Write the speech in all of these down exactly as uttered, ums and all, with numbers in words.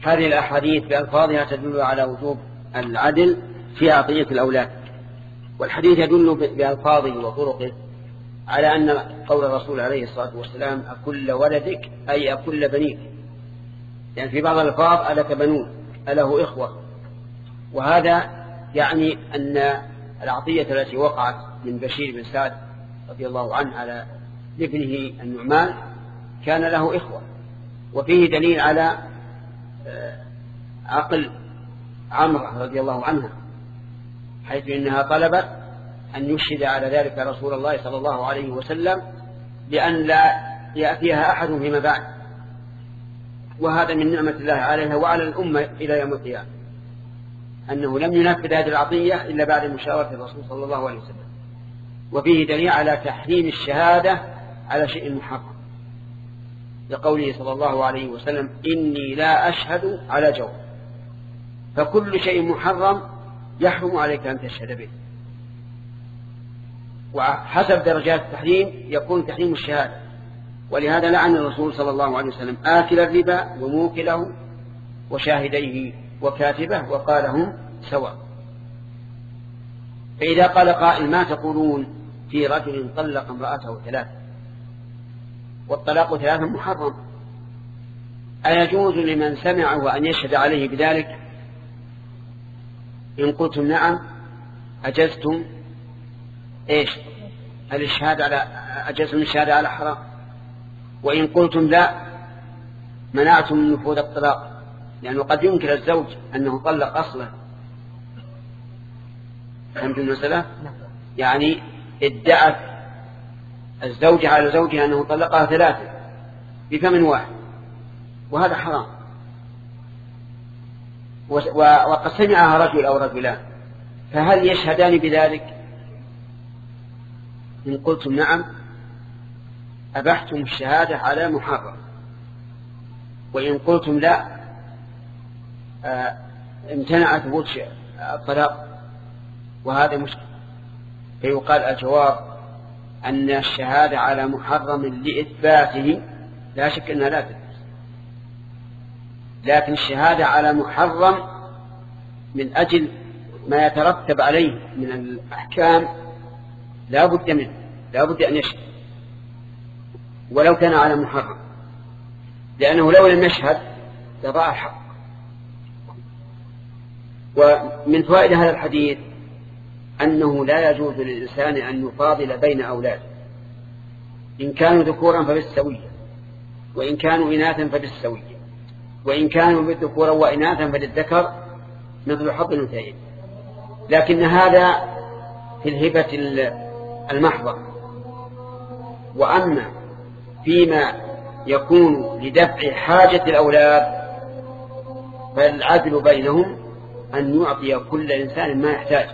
هذه الأحاديث بألفاظها تدل على وجوب العدل في عطية الأولاد، والحديث يدل بألفاظه وطرقه على أن قول الرسول عليه الصلاة والسلام أكل ولدك أي أكل بنيك، يعني في بعض الألفاظ ألك بنون أله إخوة، وهذا يعني أن العطية التي وقعت من بشير بن سعد رضي الله عنه على ابنه النعمان كان له إخوة، وفيه دليل على عقل عمرو رضي الله عنها، حيث إنها طلبت أن يشهد على ذلك رسول الله صلى الله عليه وسلم لأن لا يأتيها أحد فيما بعد، وهذا من نعمة الله عليها وعلى الأمة إلى يوم القيامة، أنه لم ينفذ هذه العطية إلا بعد مشاورة الرسول صلى الله عليه وسلم. وفيه دليل على تحريم الشهادة على شيء محرم، لقوله صلى الله عليه وسلم إني لا أشهد على جور، فكل شيء محرم يحرم عليك أن تشهد به، وحسب درجات التحريم يكون تحريم الشهادة. ولهذا لعن الرسول صلى الله عليه وسلم آكل الربا وموكله وشاهديه وكاتبه وقال هم سواء. فإذا قال قائل ما تقولون في رجل طلق امرأته ثلاثة والطلاق ثلاثة محرم، أيجوز لمن سمعه أن يشهد عليه بذلك؟ إن قلتم نعم أجزتم إيش الإشهاد على أجزتم الشهادة على حرام، وإن قلتم لا منعتم من نفوذ الطلاق، لأنه قد ينكر الزوج أنه طلق أصلا. فهمتم المسألة؟ يعني ادعت الزوجة على زوجها أنه طلقها ثلاثة بفم واحد، وهذا حرام. وقد سمعها رجل أو رجلان، فهل يشهدان بذلك؟ إن قلتم نعم أبحتم الشهادة على محرم، وإن قلتم لا امتنع ثبوت الطلاق، وهذا مشكل. فيقال الجواب أن الشهادة على محرم لإثباته لا شك أنها لا تثبت، لكن الشهادة على محرم من أجل ما يترتب عليه من الأحكام لا بد منه، لا بد أن يشهد ولو كان على محرم، لأنه لو لم يشهد لضاع الحق. ومن فوائد هذا الحديث أنه لا يجوز للإنسان أن يفاضل بين أولاده، إن كانوا ذكورا فبالسوية، وإن كانوا إناثا فبالسوية، وإن كانوا بالذكورا وإناثا فللذكر مثل حظ الأنثيين. لكن هذا في الهبة المحضة، وأما فيما يكون لدفع حاجة الأولاد فالعدل بينهم أن يعطي كل إنسان ما يحتاج.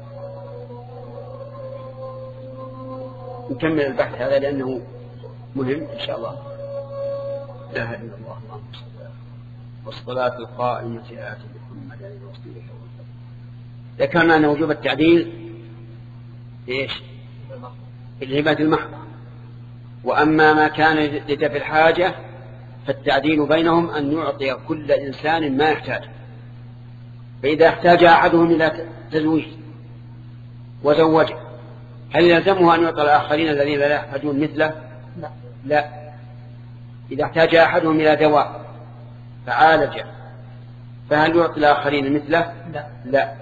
نكمل البحث هذا لأنه مهم إن شاء الله. لا إله إلا الله والصلاة القائمة آت محمد وصله. ذكرنا أن وجوب التعديل إيش؟ في الهبة المحضة، وأما ما كان لدفع الحاجة فالتعديل بينهم أن يعطي كل إنسان ما يحتاج. فإذا احتاج أحدهم إلى تزويج وزوجه هل يلزمه أن يعطي الآخرين الذين لا يحتاجون مثله؟ لا. لا. إذا احتاج أحدهم إلى دواء فعالجه فهل يعطي الآخرين مثله؟ لا. لا.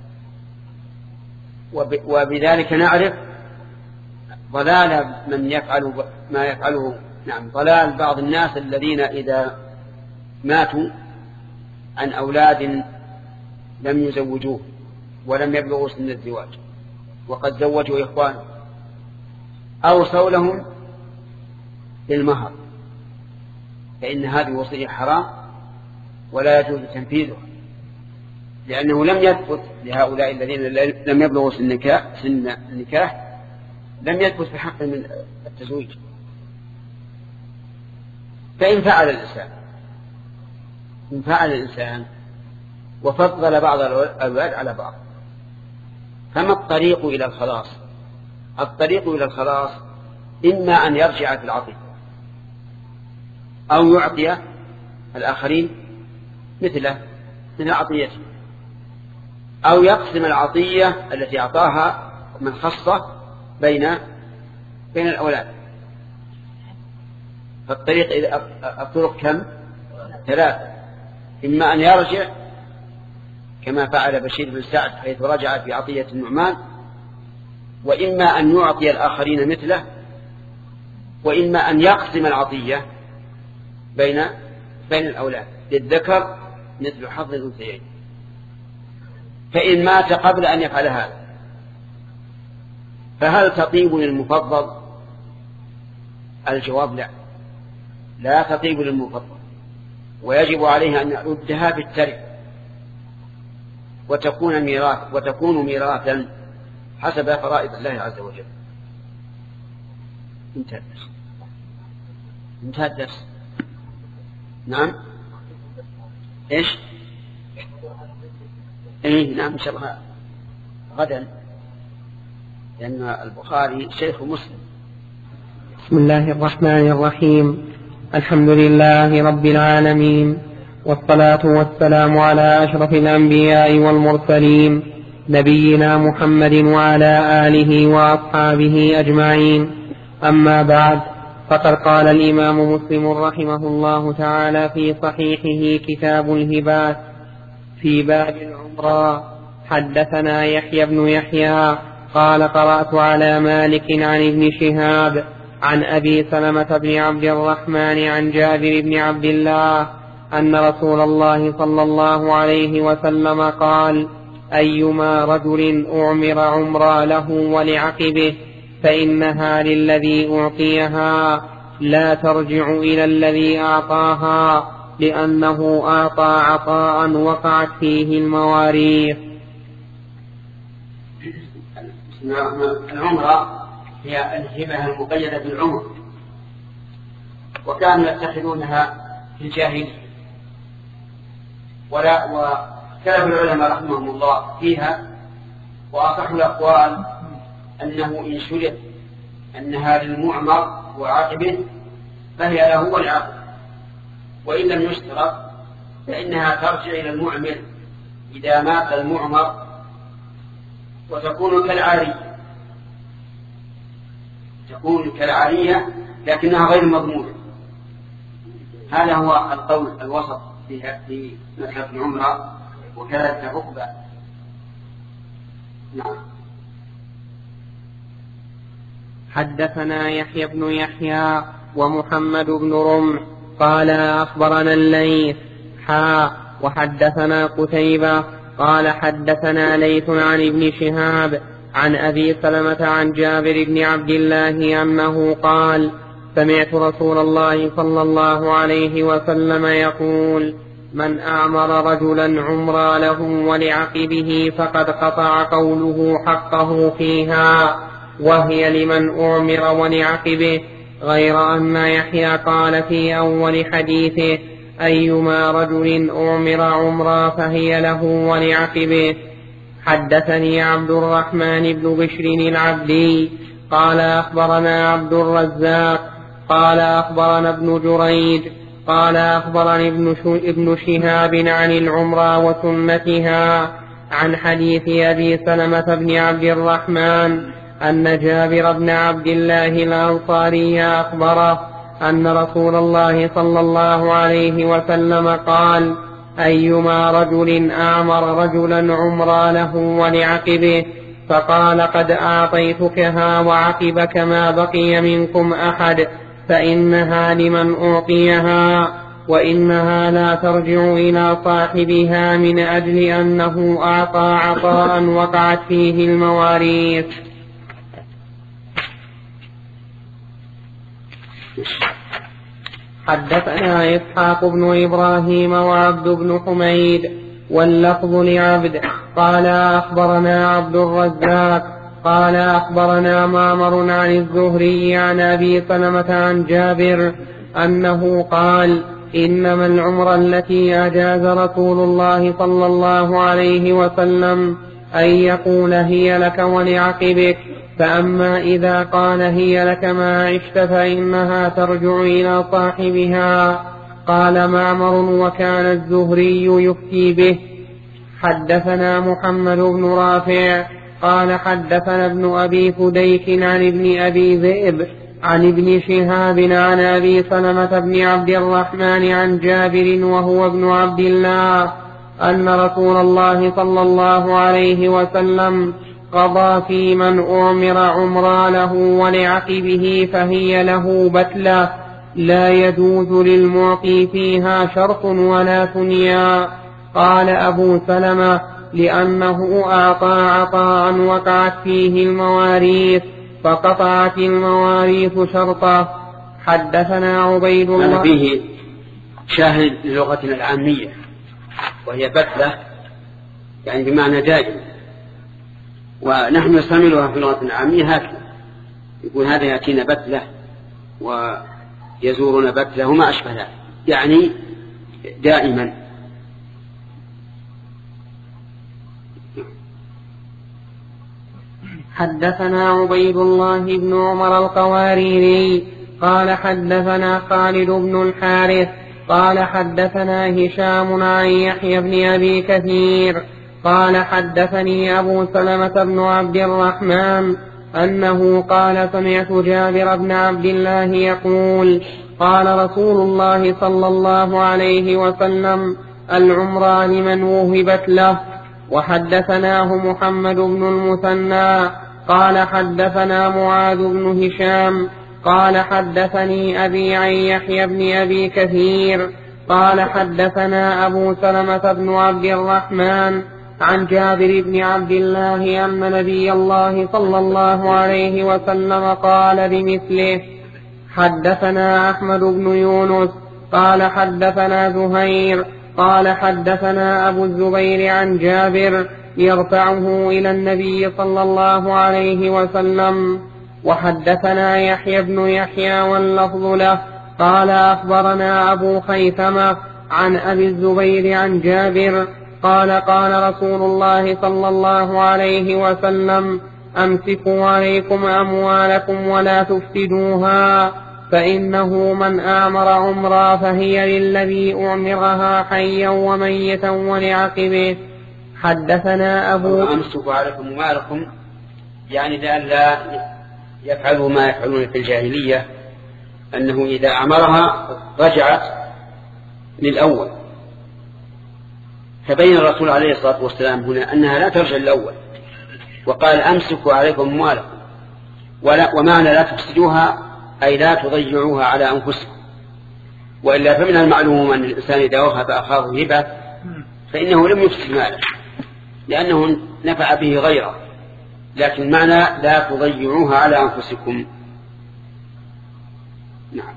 وبذلك نعرف ضلال من يفعل ما يفعله، نعم ضلال بعض الناس الذين إذا ماتوا عن أولاد لم يزوجوه ولم يبلغوا سن الزواج وقد زوجوا إخوانه أوصوا لهم بالمهر، فإن هذه وصية حرام ولا يجوز تنفيذها، لأنه لم يثبت لهؤلاء الذين لم يبلغوا سن النكاح لم يثبت في حق من التزويج. فإن فعل الإنسان إن فعل الإنسان وفضل بعض الأولاد على بعض فما الطريق إلى الخلاص؟ الطريق إلى الخلاص إما أن يرجع في العطية أو يعطي الآخرين مثله من العطية، أو يقسم العطية التي أعطاها من خصه بين بين الأولاد. فالطريق إذا الطرق كم؟ ثلاثة. إما أن يرجع كما فعل بشير بن سعد حيث رجع في عطية النعمان، وإما أن يعطي الآخرين مثله، وإما أن يقسم العطية بين بين الأولاد للذكر مثل حظ الأنثيين. فإن مات قبل أن يفعل هذا فهل تطيب للمفضل؟ الجواب لا، لا تطيب للمفضل، ويجب عليه أن يردها بالترك وتكون ميراث وتكون ميراثا حسب فرائض الله عز وجل. انتهى الدرس. انتهى الدرس. نعم. ايش؟ ايه نعم ان شاء الله غدا، لأن البخاري شيخ مسلم. بسم الله الرحمن الرحيم. الحمد لله رب العالمين، والصلاة والسلام على أشرف الأنبياء والمرسلين نبينا محمد وعلى آله وأصحابه أجمعين. أما بعد، فقد قال الإمام مسلم رحمه الله تعالى في صحيحه كتاب الهبات في باب العمرة: حدثنا يحيى بن يحيى قال قرأت على مالك عن ابن شهاب عن أبي سلمة بن عبد الرحمن عن جابر بن عبد الله أن رسول الله صلى الله عليه وسلم قال: أيما رجل أعمر عمرا له ولعقبه فإنها للذي أعطيها لا ترجع إلى الذي أعطاها، لأنه أعطى عطاء وقعت فيه المواريث. العمرة هي الهبة المقيدة بالعمر، وكانوا يتخذونها في الجاهلية، ولا وكلف العلماء رحمهم الله فيها، وأصح الأقوال أنه إن شرط أنها للمعمر وعاقبه فهي له ولعقبه، وإن لم يشترط فإنها ترجع إلى المعمر إذا مات المعمر، وتكون كالعارية، تكون كالعارية لكنها غير مضمونة. هذا هو القول الوسط في مسألة العمرة وكذلك الركبة. نعم. حدثنا يحيى بن يحيى ومحمد بن رمح قال أخبرنا الليث حا وحدثنا قتيبة قال حدثنا ليث عن ابن شهاب عن أبي سلمة عن جابر بن عبد الله أنه قال: سمعت رسول الله صلى الله عليه وسلم يقول: من أعمر رجلا عمرا له ولعقبه فقد قطع قوله حقه فيها، وهي لمن أعمر ولعقبه، غير أن يحيى قال في أول حديثه: أيما رجل أعمر عمرا فهي له ولعقبه. حدثني عبد الرحمن بن بشر العبدي قال أخبرنا عبد الرزاق قال أخبرنا ابن جريج قال أخبرني ابن شهاب عن العمرة وسنتها عن حديث أبي سلمة بن عبد الرحمن أن جابر بن عبد الله الأنصاري أخبره أن رسول الله صلى الله عليه وسلم قال: أيما رجل أعمر رجلا عمرا له ولعقبه فقال: قد أعطيتكها وعقبك ما بقي منكم أحد فإنها لمن أعطيها، وإنها لا ترجع إلى صاحبها من أجل أنه أعطى عطاء وقعت فيه المواريث. حدثنا إسحاق بن إبراهيم وعبد بن حميد واللفظ لعبد قال أخبرنا عبد الرزاق قال أخبرنا معمر عن الزهري عن أبي سلمة عن جابر أنه قال: إنما العمرة التي أجاز رسول الله صلى الله عليه وسلم أن يقول هي لك ولعقبك، فأما إذا قال هي لك ما عشت فإنها ترجع إلى صاحبها، قال معمر وكان الزهري يفتي به. حدثنا محمد بن رافع قال حدثنا ابن أبي فديك عن ابن أبي ذئب عن ابن شهاب عن أبي سلمة بن عبد الرحمن عن جابر وهو ابن عبد الله أن رسول الله صلى الله عليه وسلم قضى في من أعمر عمرا له ولعقبه فهي له بتلة لا يجوز للمعطي فيها شرط ولا ثنيا. قال أبو سلمة لأنه أعطى عطاء وقعت فيه المواريث فقطعت المواريث شرطه. حدثنا عبيد الله. فيه شاهد للغتنا العامية وهي بتلة يعني بمعنى دائم، ونحن نستعملها في اللغة العامية هكذا، يقول هذا يأتينا بتلة ويزورنا بتلة وما أشبه ذلك، يعني دائما. حدثنا عبيد الله بن عمر القواريري قال حدثنا خالد بن الحارث قال حدثنا هشام عن يحيى بن أبي كثير قال حدثني أبو سلمة بن عبد الرحمن أنه قال سمعت جابر بن عبد الله يقول قال رسول الله صلى الله عليه وسلم العمرة لمن وهبت له. وحدثناه محمد بن المثنى قال حدثنا معاذ بن هشام قال حدثني أبي عن يحيى بن أبي كثير قال حدثنا أبو سلمة بن عبد الرحمن عن جابر بن عبد الله أن نبي الله صلى الله عليه وسلم قال بمثله. حدثنا أحمد بن يونس قال حدثنا زهير قال حدثنا أبو الزبير عن جابر يرفعه إلى النبي صلى الله عليه وسلم. وحدثنا يحيى بن يحيى واللفظ له قال أخبرنا أبو خيثمة عن أبي الزبير عن جابر قال قال رسول الله صلى الله عليه وسلم أمسكوا عليكم أموالكم ولا تفسدوها فإنه من آمر عمرا فهي للذي أعمرها حيا وميتا ولعقبه. حدثنا أبو أمسكوا عليكم أموالكم يعني لئلا يفعلوا ما يفعلون في الجاهلية، أنه إذا أمرها رجعت للأول، فبين الرسول عليه الصلاة والسلام هنا أنها لا ترجع للأول، وقال أمسكوا عليكم أموالكم، ومعنى لا تفسدوها أي لا تضيعوها على أنفسكم، وإلا فمن المعلوم أن الإنسان إذا وهب أخاه هبة فإنه لم يفسد ماله لأنه نفع به غيره، لكن معنى لا تضيعوها على أنفسكم. نعم.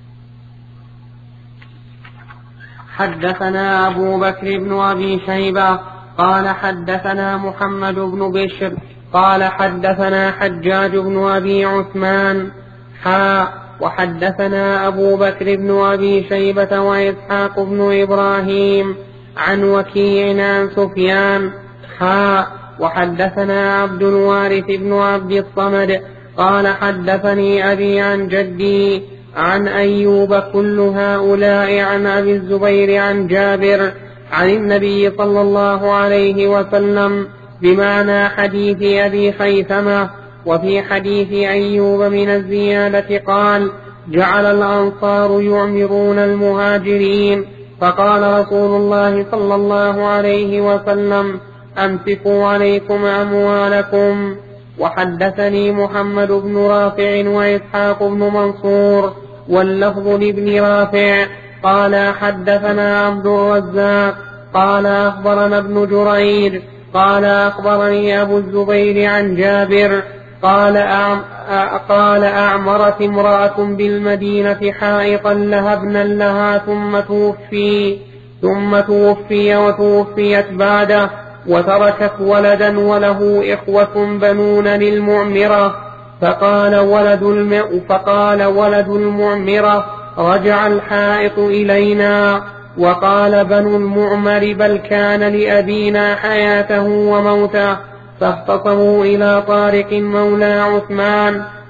حدثنا أبو بكر بن أبي شيبة قال حدثنا محمد بن بشر قال حدثنا حجاج بن أبي عثمان حا وحدثنا أبو بكر بن أبي شيبة وإسحاق بن إبراهيم عن وكيع عن سفيان حا وحدثنا عبد الوارث بن عبد الصمد قال حدثني أبي عن جدي عن أيوب كل هؤلاء عن أبي الزبير عن جابر عن النبي صلى الله عليه وسلم بمعنى حديث أبي خيثمة. وفي حديث أيوب من الزيادة قال جعل الأنصار يعمرون المهاجرين فقال رسول الله صلى الله عليه وسلم أمسكوا عليكم أموالكم. وحدثني محمد بن رافع وإسحاق بن منصور واللفظ لابن رافع قال حدثنا عبد الرزاق قال أخبرنا ابن جرير قال أخبرني أبو الزبير عن جابر قال أعم قال أعمرت امرأة بالمدينة حائطا لها ابنا لها ثم توفي ثم توفي وتوفيت بعده وتركت ولدا وله إخوة بنون للمعمرة فقال ولد الم... فقال ولد المعمرة رجع الحائط إلينا. وقال بنو المعمر بل كان لأبينا حياته وموته فاختصموا إلى طارق مولى عثمان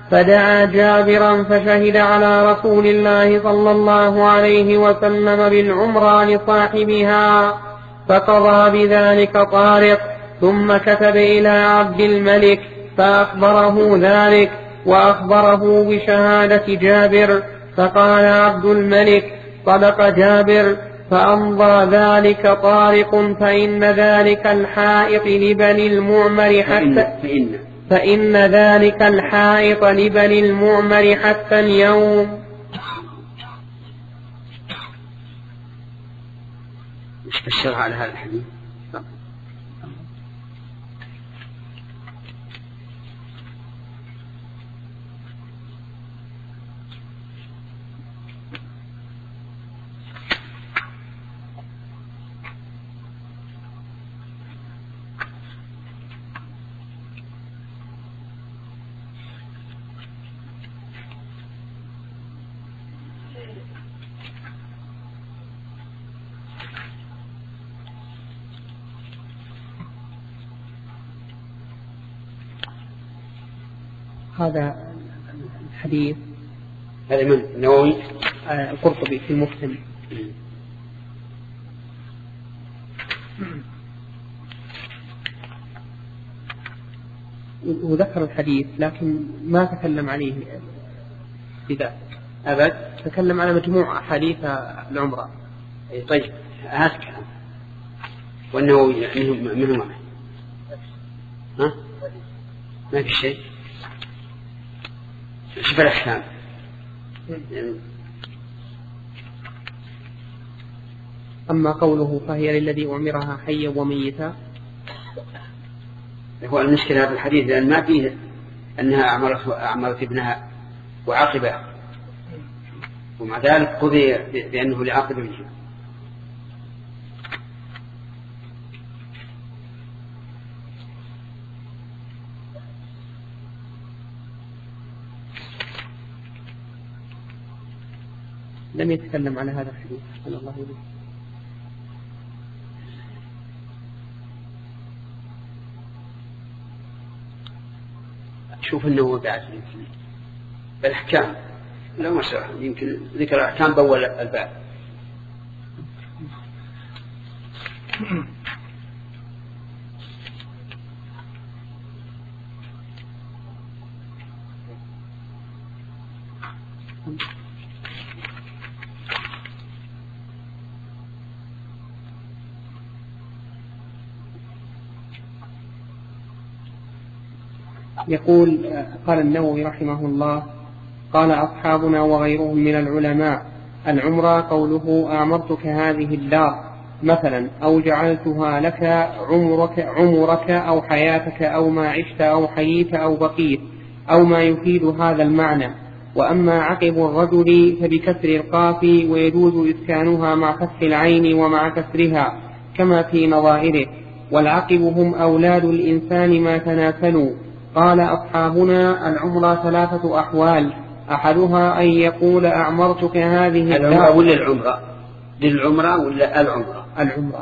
فدعا جابرا فشهد على رسول الله صلى الله عليه وسلم بالعمرة لصاحبها، فقضى بذلك طارق، ثم كتب إلى عبد الملك فأخبره ذلك وأخبره بشهادة جابر، فقال عبد الملك: صدق جابر، فأمضى ذلك طارق، فإن ذلك الحائط لبني المعمر حتى فإن, فإن ذلك الحائط لبني المعمر حتى اليوم. مش فسرها على هذا الحديث؟ هذا الحديث هذا من النووي القرطبي في المفهم، وذكر الحديث لكن ما تكلم عليه بذلك أبد، تكلم على مجموعة أحاديث العمرة. طيب هذا كلام، والنووي منه معه ها ما في شيء. شوف الأحكام. أما قوله فهي للذي أعمرها حيا وميتا، هو المشكلة هذا الحديث لأن ما فيه أنها أعمرت, أعمرت ابنها وعاقبها، ومع ذلك قضي بأنه لعاقب ابنها. لم يتكلم على هذا الحديث صلى الله عليه وسلم. شوف أنه بعد يمكن الأحكام لا ما شرح، يمكن ذكر الأحكام بأول الباب. يقول قال النووي رحمه الله: قال أصحابنا وغيرهم من العلماء: العمرة قوله أعمرتك هذه الدار مثلا، أو جعلتها لك عمرك, عمرك أو حياتك أو ما عشت أو حييت أو بقيت، أو ما يفيد هذا المعنى. وأما عقب الرجل فبكسر القاف، ويجوز إسكانها مع فتح العين ومع كسرها كما في نظائره، والعقب هم أولاد الإنسان ما تناسلوا. قال أصحابنا: العمرة ثلاثة أحوال، أحدها أن يقول أعمرتك هذه العمرة ولا العمرة للعمرة ولا العمرة العمرة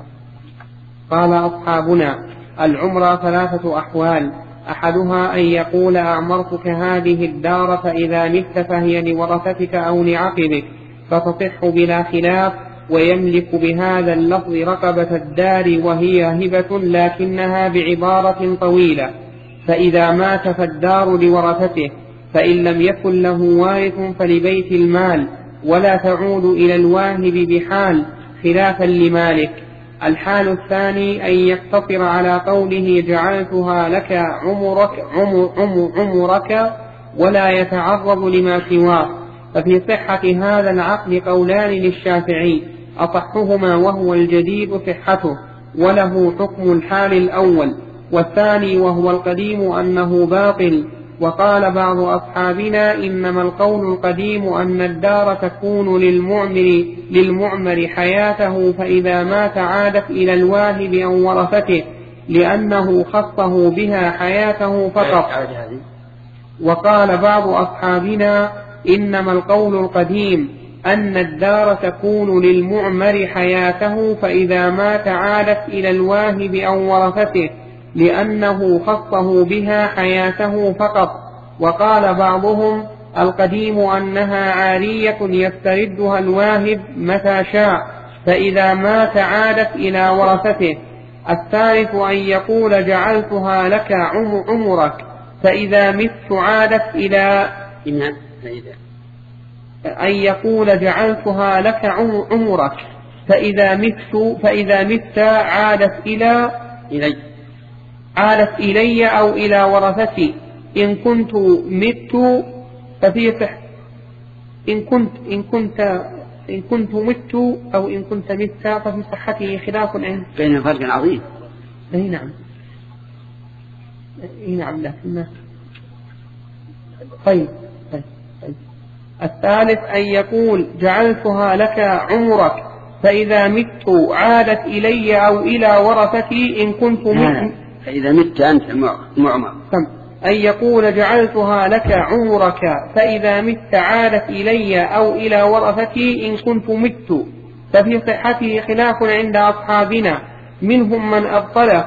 قال أصحابنا: العمرة ثلاثة أحوال، أحدها أن يقول أعمرتك هذه الدار، فإذا مت فهي لورثتك أو لعقبك، فتصح بلا خلاف، ويملك بهذا اللفظ رقبة الدار، وهي هبة لكنها بعبارة طويلة. فإذا مات فالدار لورثته، فإن لم يكن له وارث فلبيت المال، ولا تعود إلى الواهب بحال، خلافا لمالك. الحال الثاني أن يقتصر على قوله جعلتها لك عمرك, عمر عمر عمرك ولا يتعرض لما سواه. ففي صحة هذا العقد قولان للشافعي، أصحهما وهو الجديد صحته، وله حكم الحال الأول، والثاني وهو القديم أنه باطل. وقال بعض أصحابنا: إنما القول القديم أن الدار تكون للمعمر, للمعمر حياته، فإذا مات عادت إلى الواهب أو ورثته، لأنه خصه بها حياته فقط. وقال بعض أصحابنا: إنما القول القديم أن الدار تكون للمعمر حياته، فإذا مات عادت إلى الواهب أو ورثته، لأنه خصه بها حياته فقط. وقال بعضهم القديم أنها عارية يستردها الواهب متى شاء، فإذا مات عادت إلى ورثته. الثالث أن يقول جعلتها لك عمرك، فإذا مت عادت إلى أن يقول جعلتها لك عمرك فإذا مت فإذا مت عادت إلى إلي عادت إلي أو إلى ورثتي. إن كنت مت ففي صح إن كنت إن كنت إن كنت مت أو إن كنت مت ففي صحته خلاف عند بين فرق عظيم. أي نعم أي نعم لكن طيب. طيب. طيب. الثالث أن يقول جعلتها لك عمرك فإذا مت عادت إلي أو إلى ورثتي. إن كنت مت فإذا مت أنت معمر. أن يقول جعلتها لك عمرك فإذا مت عادت إلي أو إلى ورثتي. إن كنت مت ففي صحته خلاف عند أصحابنا، منهم من أبطله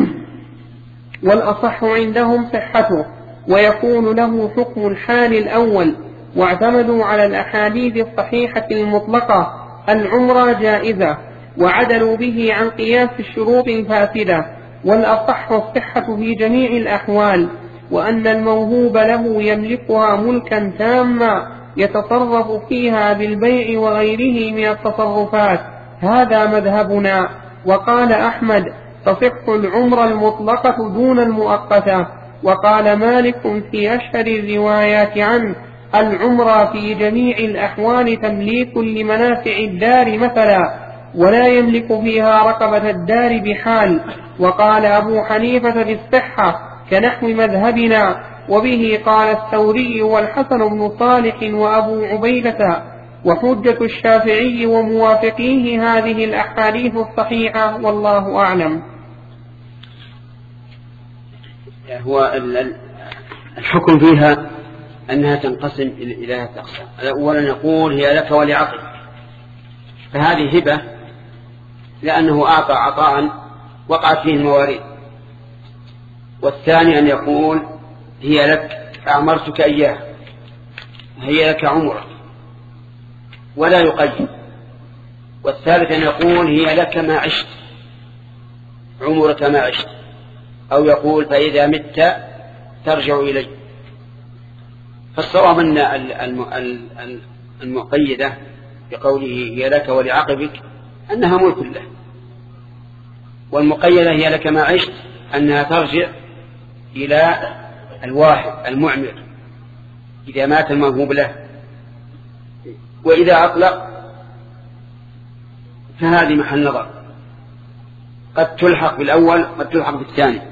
والأصح عندهم صحته، ويكون له حكم الحال الأول. واعتمدوا على الأحاديث الصحيحة المطلقة العمرة جائزة، وعدلوا به عن قياس الشروط الفاسدة. والأصح الصحة في جميع الأحوال، وأن الموهوب له يملكها ملكا تاما يتصرف فيها بالبيع وغيره من التصرفات. هذا مذهبنا. وقال أحمد تصح العمرة المطلقة دون المؤقتة. وقال مالك في أشهر الروايات عنه العمرة في جميع الأحوال تمليك لمنافع الدار مثلا، ولا يملك فيها رقبة الدار بحال. وقال أبو حنيفة بالصحة كنحو مذهبنا، وبه قال الثوري والحسن بن صالح وأبو عبيدة. وحجة الشافعي وموافقيه هذه الأحاديث الصحيحة، والله أعلم. هو الحكم فيها أنها تنقسم إلى أقسام. أولا نقول هي لك ولعقل، فهذه هبة لأنه أعطى عطاء وقعت فيه المواريث. والثاني أن يقول هي لك أعمرتك إياها، هي لك عمرك، ولا يقيد. والثالث أن يقول هي لك ما عشت، عمرك ما عشت، أو يقول فإذا مت ترجع إلي. فالصواب أن المقيدة بقوله هي لك ولعقبك أنها ملك له، والمقيدة هي لك ما عشت أنها ترجع إلى الواحد المعمر إذا مات الموهوب له. وإذا أطلق فهذه محل نظر، قد تلحق بالأول قد تلحق بالثاني.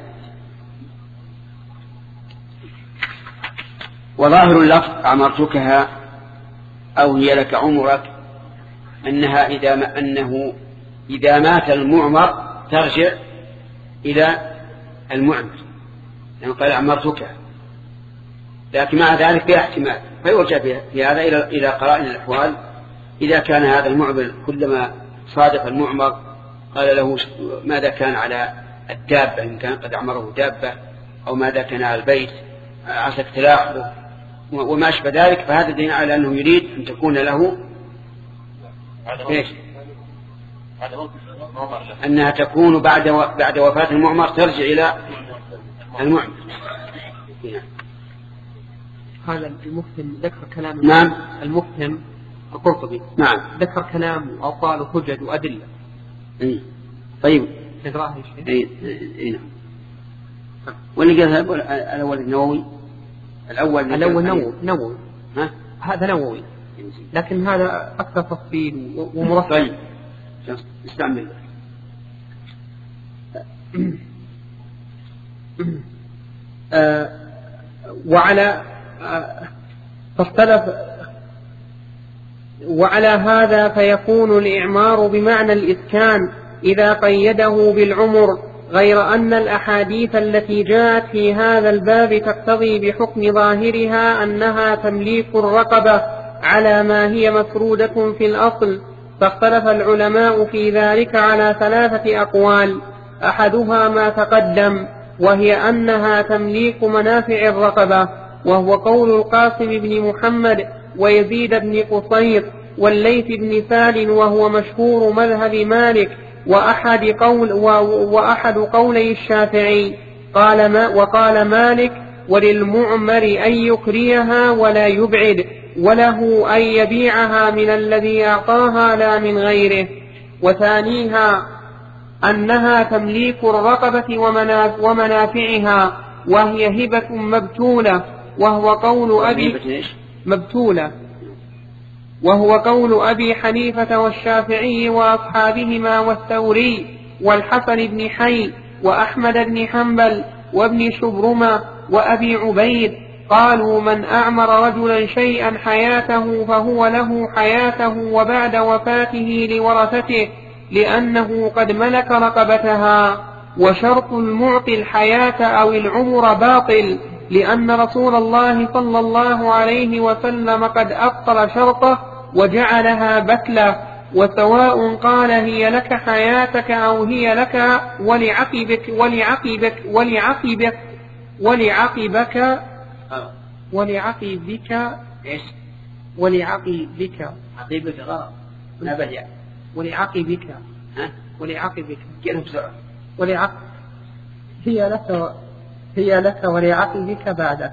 وظاهر اللفظ أعمرتكها أو هي لك عمرك أنها إذا ما أنه إذا مات المعمر ترجع إلى المعمر، يعني قال أعمرتكها. لكن مع ذلك فيها احتمال، فيرجع في هذا إلى إلى قرائن الأحوال. إذا كان هذا المعمر كلما صادق المعمر قال له ماذا كان على الدابة، إن كان قد أعمره دابة، أو ماذا كان على البيت عسى اختلاقه وما أشبه ذلك، فهذا دين على أنه يريد أن تكون له إيش؟ أنها تكون بعد بعد وفاة المعمر ترجع إلى المعمر. هذا المفهم ذكر كلام نعم المفهم القرطبي نعم ذكر كلام وأقوال وحجج وأدلة. إيه. طيب نقرأه شيء. إيه. إيه. واللي قال الأول النووي الأول الأول نووي نووي ها هذا نووي، لكن هذا أكثر تفصيل ومرتب. طيب استعمل. آه وعلى آه فاختلف وعلى هذا فيكون الإعمار بمعنى الإسكان إذا قيده بالعمر، غير أن الأحاديث التي جاءت في هذا الباب تقتضي بحكم ظاهرها أنها تمليك الرقبة على ما هي مفرودة في الأصل. فاختلف العلماء في ذلك على ثلاثة أقوال، أحدها ما تقدم، وهي أنها تمليك منافع الرقبة، وهو قول القاسم بن محمد ويزيد بن قصير والليث بن سال وهو مشهور مذهب مالك وأحد, قول وأحد قولي الشافعي. قال ما وقال مالك وللمعمر أن يكريها ولا يبعد، وله أن يبيعها من الذي أعطاها لا من غيره. وثانيها أنها تمليك الرقبة ومنافعها، وهي هبة مبتولة، وهو قول أبي مبتولة وهو قول أبي حنيفة والشافعي وأصحابهما والثوري والحسن بن حي وأحمد بن حنبل وابن شبرمة وأبي عبيد. قالوا من أعمر رجلا شيئا حياته فهو له حياته وبعد وفاته لورثته، لأنه قد ملك رقبتها. وشرط المعطي الحياة أو العمر باطل، لأن رسول الله صلى الله عليه وسلم قد أبطل شرطه وجعلها بتلة. وسواء قال هي لك حياتك أو هي لك ولعقبك ولعقبك ولعقبك ولعقبك ولعقبك إيش؟ ولعقبك عقيبك غلط ما بدأ ولعقبك ها؟ ولعقبك كيف بسرعة؟ ولعق هي لك هي لك ولعقبك بعدك.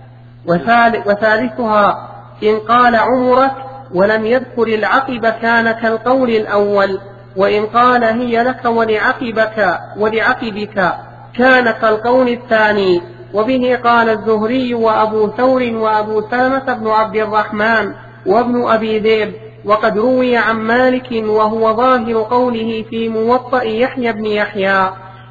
وثالث وثالثها إن قال عمرك ولم يذكر العقب كان كالقول الأول، وإن قال هي لك ولعقبك ولعقبك كان كالقول الثاني. وبه قال الزهري وأبو ثور وأبو سلمة بن عبد الرحمن وابن أبي ذئب. وقد روي عن مالك وهو ظاهر قوله في موطأ يحيى بن يحيى.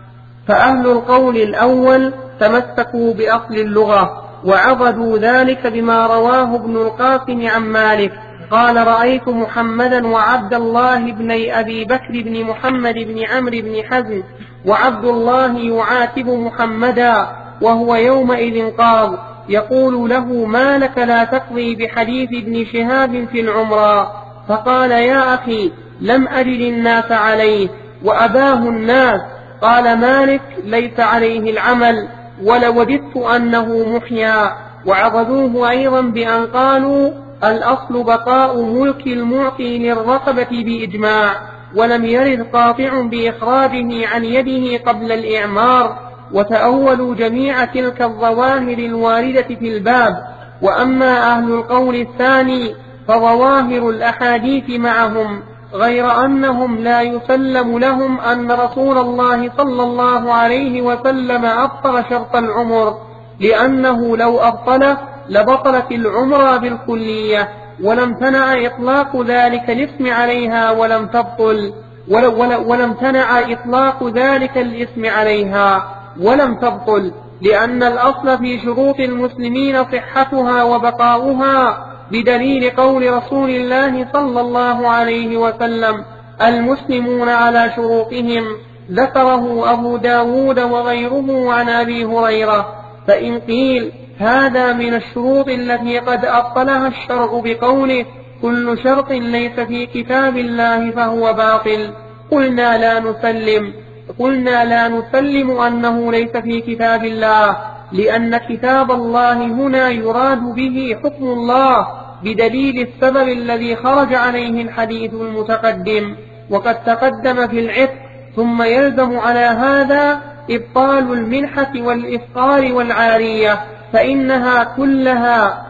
فأهل القول الأول تمسكوا بأصل اللغة وعضدوا ذلك بما رواه ابن القاسم عن مالك قال رأيت محمدا وعبد الله بن أبي بكر بن محمد بن عمرو بن حزم وعبد الله يعاتب محمدا وهو يومئذ قاض يقول له ما لك لا تقضي بحديث ابن شهاب في العمرة. فقال يا أخي لم أجد الناس عليه وأباه الناس. قال مالك ليس عليه العمل ولوددت أنه محيا. وعضدوه أيضا بأن قالوا الأصل بقاء ملك المعطي للرقبة بإجماع، ولم يرد قاطع بإخراجه عن يده قبل الإعمار. وتأولوا جميع تلك الظواهر الواردة في الباب. وأما أهل القول الثاني فظواهر الأحاديث معهم، غير أنهم لا يسلم لهم أن رسول الله صلى الله عليه وسلم أبطل شرط العمر، لأنه لو أبطله لبطلت العمر بالكلية، ولم تنع إطلاق ذلك الاسم عليها ولم تبطل ولم تنع إطلاق ذلك الاسم عليها ولم تبطل، لأن الأصل في شروط المسلمين صحتها وبقاؤها، بدليل قول رسول الله صلى الله عليه وسلم المسلمون على شروطهم، ذكره أبو داود وغيره عن أبي هريرة. فإن قيل هذا من الشروط التي قد أبطلها الشرع بقوله كل شرط ليس في كتاب الله فهو باطل، قلنا لا نسلم قلنا لا نسلم أنه ليس في كتاب الله، لأن كتاب الله هنا يراد به حكم الله بدليل السبب الذي خرج عليه الحديث المتقدم، وقد تقدم في العتق. ثم يلزم على هذا إبطال المنحة والإفقار والعارية، فإنها كلها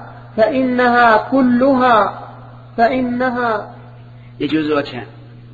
فإنها كلها فإنها يجوز وجهان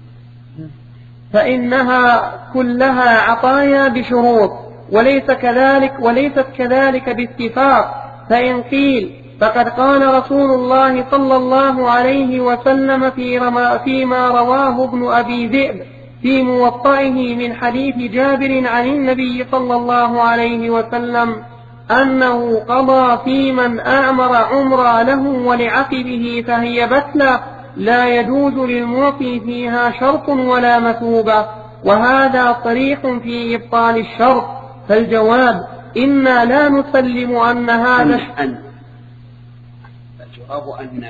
فإنها كلها عطايا بشروط، وليس كذلك وليست كذلك باتفاق. فإن قيل فقد قال رسول الله صلى الله عليه وسلم في فيما رواه ابن أبي ذئب في موطئه من حديث جابر عن النبي صلى الله عليه وسلم أنه قضى في من أعمر عمرا له ولعقبه فهي بتلة لا يجوز للمعطي فيها شرط ولا مثوبة، وهذا صريح في إبطال الشرط. فالجواب إنا لا نسلم أن هذا أن الجواب أن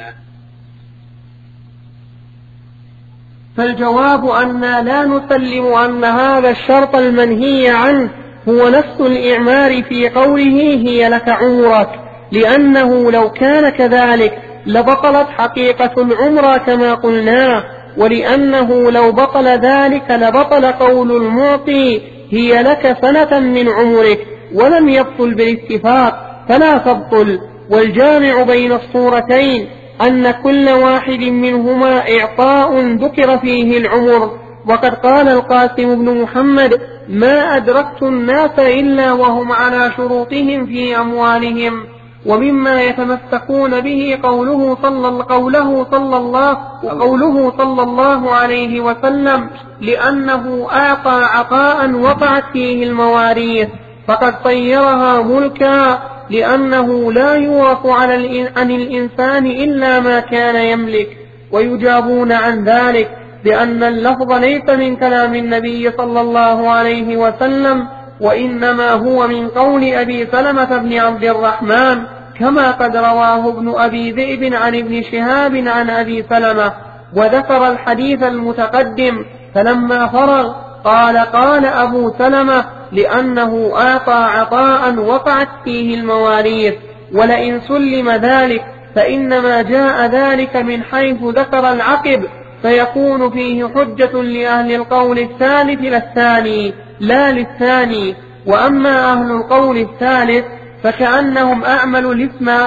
فالجواب أننا لا نسلم أن هذا الشرط المنهي عنه هو نفس الإعمار في قوله هي لك عمرك، لأنه لو كان كذلك لبطلت حقيقة العمرة كما قلنا، ولأنه لو بطل ذلك لبطل قول المعطي هي لك سنة من عمرك، ولم يبطل بالاتفاق فلا تبطل. والجامع بين الصورتين أن كل واحد منهما إعطاء ذكر فيه العمر. وقد قال القاسم بن محمد: ما أدركت الناس إلا وهم على شروطهم في أموالهم. ومما يتمسكون به قوله صلى, قوله صلى, الله, قوله صلى الله عليه وسلم: لأنه أعطى عطاء وقعت فيه المواريث، فقد صيرها ملكا، لأنه لا يورث عن الإنسان إلا ما كان يملك. ويجابون عن ذلك بأن اللفظ ليس من كلام النبي صلى الله عليه وسلم، وإنما هو من قول أبي سلمة بن عبد الرحمن، كما قد رواه ابن أبي ذئب عن ابن شهاب عن أبي سلمة. وذكر الحديث المتقدم، فلما فرغ قال: قال أبو سلمة: لأنه أعطى عطاء وقعت فيه المواريث. ولئن سلم ذلك فإنما جاء ذلك من حيث ذكر العقب، فيكون فيه حجة لأهل القول الثالث للثاني لا للثاني. وأما أهل القول الثالث فكأنهم أعملوا الاسم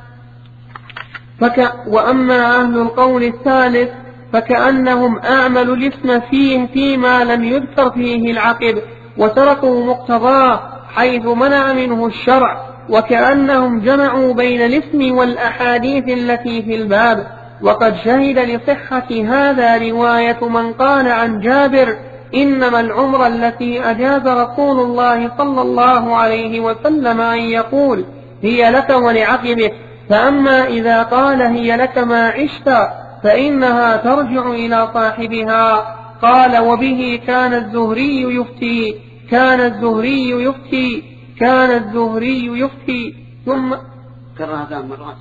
فك وأما أهل القول الثالث فكأنهم أعملوا الاسم فيه فيما لم يذكر فيه العقب، وتركوا مقتضاه حيث منع منه الشرع، وكأنهم جمعوا بين الاسم والأحاديث التي في الباب. وقد شهد لصحة هذا رواية من قال عن جابر: إنما العمر التي أجاز رسول الله صلى الله عليه وسلم أن يقول هي لك ولعقبك، فأما إذا قال هي لك ما عشت فإنها ترجع إلى صاحبها. قال: وبه كان الزهري يفتي كان الزهري يفتي كان الزهري يفتي ثم كررها ثلاث مرات.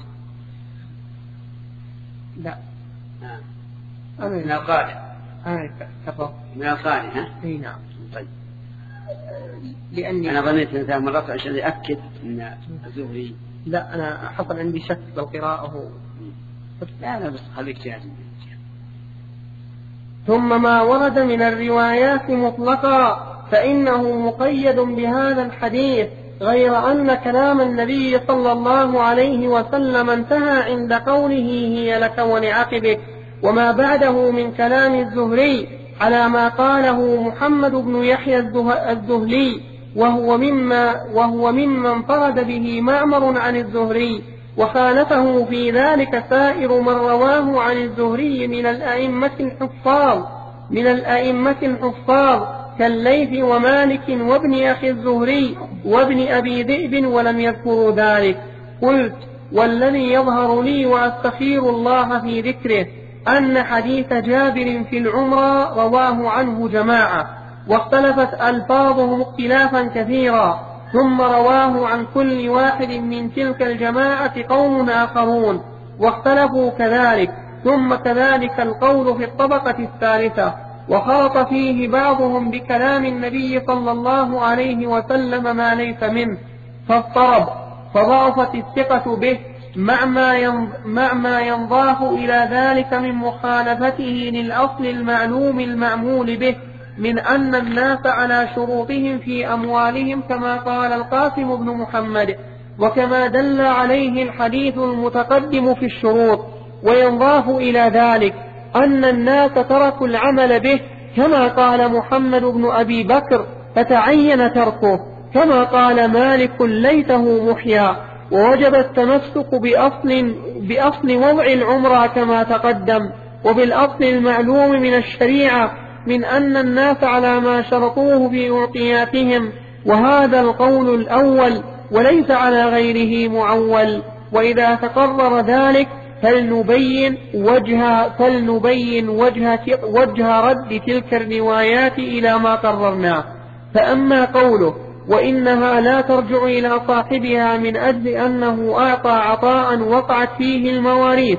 لا آه. من القارئ آه. من القارئ ها؟ اي نعم. طيب، لأني أنا ظنيت أن ثلاث مرات عشان أكد أن الزهري. لا، أنا حصل عندي شك بالقراءة. لا لا بس خليك جاهز. ثم ما ورد من الروايات مطلقا فإنه مقيد بهذا الحديث، غير أن كلام النبي صلى الله عليه وسلم انتهى عند قوله هي لك ولعقبك، وما بعده من كلام الزهري على ما قاله محمد بن يحيى الذهلي، وهو مما وهو مما انفرد به معمر عن الزهري، وخالفه في ذلك سائر من رواه عن الزهري من الأئمة الحفاظ من الأئمة الحفاظ كالليث ومالك وابن أخي الزهري وابن أبي ذئب، ولم يذكروا ذلك. قلت: والذي يظهر لي وأستخير الله في ذكره أن حديث جابر في العمرة رواه عنه جماعة، واختلفت ألفاظهم اختلافا كثيرا، ثم رواه عن كل واحد من تلك الجماعة قوم آخرون واختلفوا كذلك، ثم كذلك القول في الطبقة الثالثة، وخلط فيه بعضهم بكلام النبي صلى الله عليه وسلم ما ليس منه فاضطرب، فضعفت الثقة به مع ما ينضاف إلى ذلك من مخالفته للأصل المعلوم المعمول به من أن الناس على شروطهم في أموالهم، كما قال القاسم بن محمد، وكما دل عليه الحديث المتقدم في الشروط. وينضاف إلى ذلك أن الناس تركوا العمل به، كما قال محمد بن أبي بكر فتعين تركه، كما قال مالك ليته محيا. ووجب التمسك بأصل, بأصل وضع العمرة كما تقدم، وبالأصل المعلوم من الشريعة من أن الناس على ما شرطوه في أعطياتهم، وهذا القول الأول وليس على غيره معول. وإذا تقرر ذلك فلنبين وجه, فلنبين وجه, وجه رد تلك الروايات إلى ما قررناه. فأما قوله وإنها لا ترجع إلى صاحبها من أجل أنه أعطى عطاء وقعت فيه المواريث،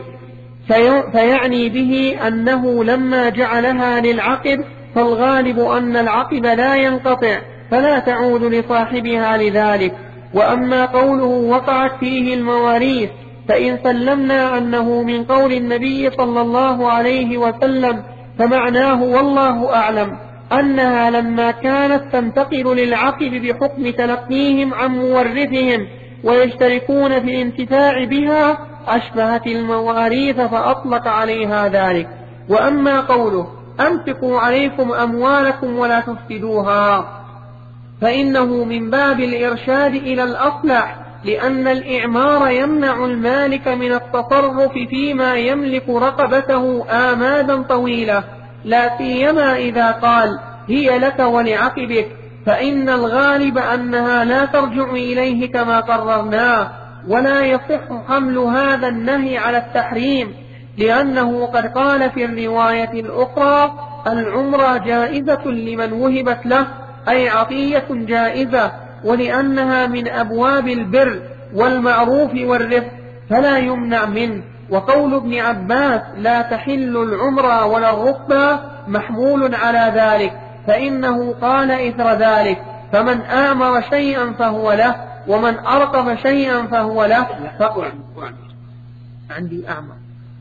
فيعني به أنه لما جعلها للعقب فالغالب أن العقب لا ينقطع فلا تعود لصاحبها لذلك. وأما قوله وقعت فيه المواريث فإن سلمنا أنه من قول النبي صلى الله عليه وسلم فمعناه والله أعلم أنها لما كانت تنتقل للعقب بحكم تلقيهم عن مورثهم ويشتركون في الانتفاع بها أشبهت المواريث فأطلق عليها ذلك. وأما قوله أنفقوا عليكم أموالكم ولا تفسدوها فإنه من باب الإرشاد إلى الأصلح، لأن الإعمار يمنع المالك من التصرف فيما يملك رقبته آمادا طويلة، لا سيما إذا قال هي لك ولعقبك، فإن الغالب أنها لا ترجع إليه كما قررناه، ولا يصح حمل هذا النهي على التحريم، لأنه قد قال في الرواية الأخرى العمرة جائزة لمن وهبت له، أي عطية جائزة، ولأنها من أبواب البر والمعروف والرفق فلا يمنع منه. وقول ابن عباس لا تحل العمرة ولا الركبة محمول على ذلك، فإنه قال إثر ذلك فمن آمر شيئا فهو له ومن أرقب شيئا فهو له. فقل عندي أعمى.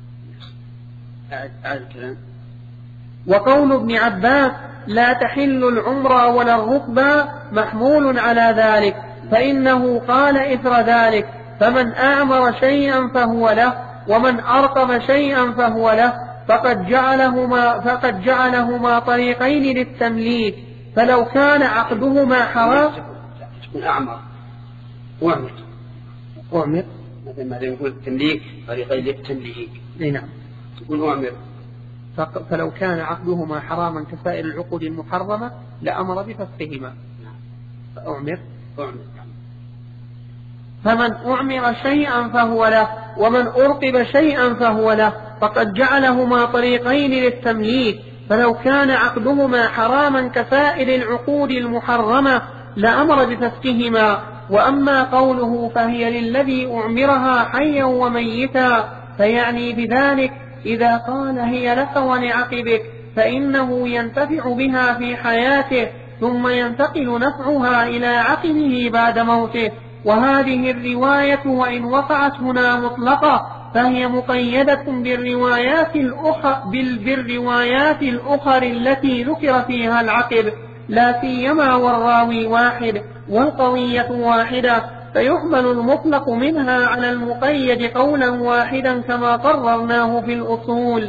وقول ابن عباس لا تحل العمرة ولا الركبة محمول على ذلك، فإنه قال إثر ذلك فمن أعمر شيئا فهو له ومن أرقب شيئا فهو له، فقد جعلهما, فقد جعلهما طريقين للتمليك، فلو كان عقدهما حرام أعمر أعمر أعمر مثل ما يقول التمليك طريقين للتمليك. نعم تقول أعمر. فلو كان عقدهما حراما كسائر العقود المحرمة لأمر بفسخهما. فأعمر أعمر فمن أعمر شيئا فهو له ومن أرقب شيئا فهو له، فقد جعلهما طريقين للتمليك، فلو كان عقدهما حراما كسائر العقود المحرمة لأمر بفسخهما. وأما قوله فهي للذي أعمرها حيا وميتا فيعني بذلك إذا قال هي لك ولعقبك فإنه ينتفع بها في حياته ثم ينتقل نفعها إلى عقبه بعد موته. وهذه الرواية وإن وقعت هنا مطلقة فهي مقيدة بالروايات الأخرى, بالروايات الأخرى التي ذكر فيها العقب، لا سيما والراوي واحد والقضية واحدة، فيحمل المطلق منها على المقيد قولا واحدا كما قررناه في الأصول.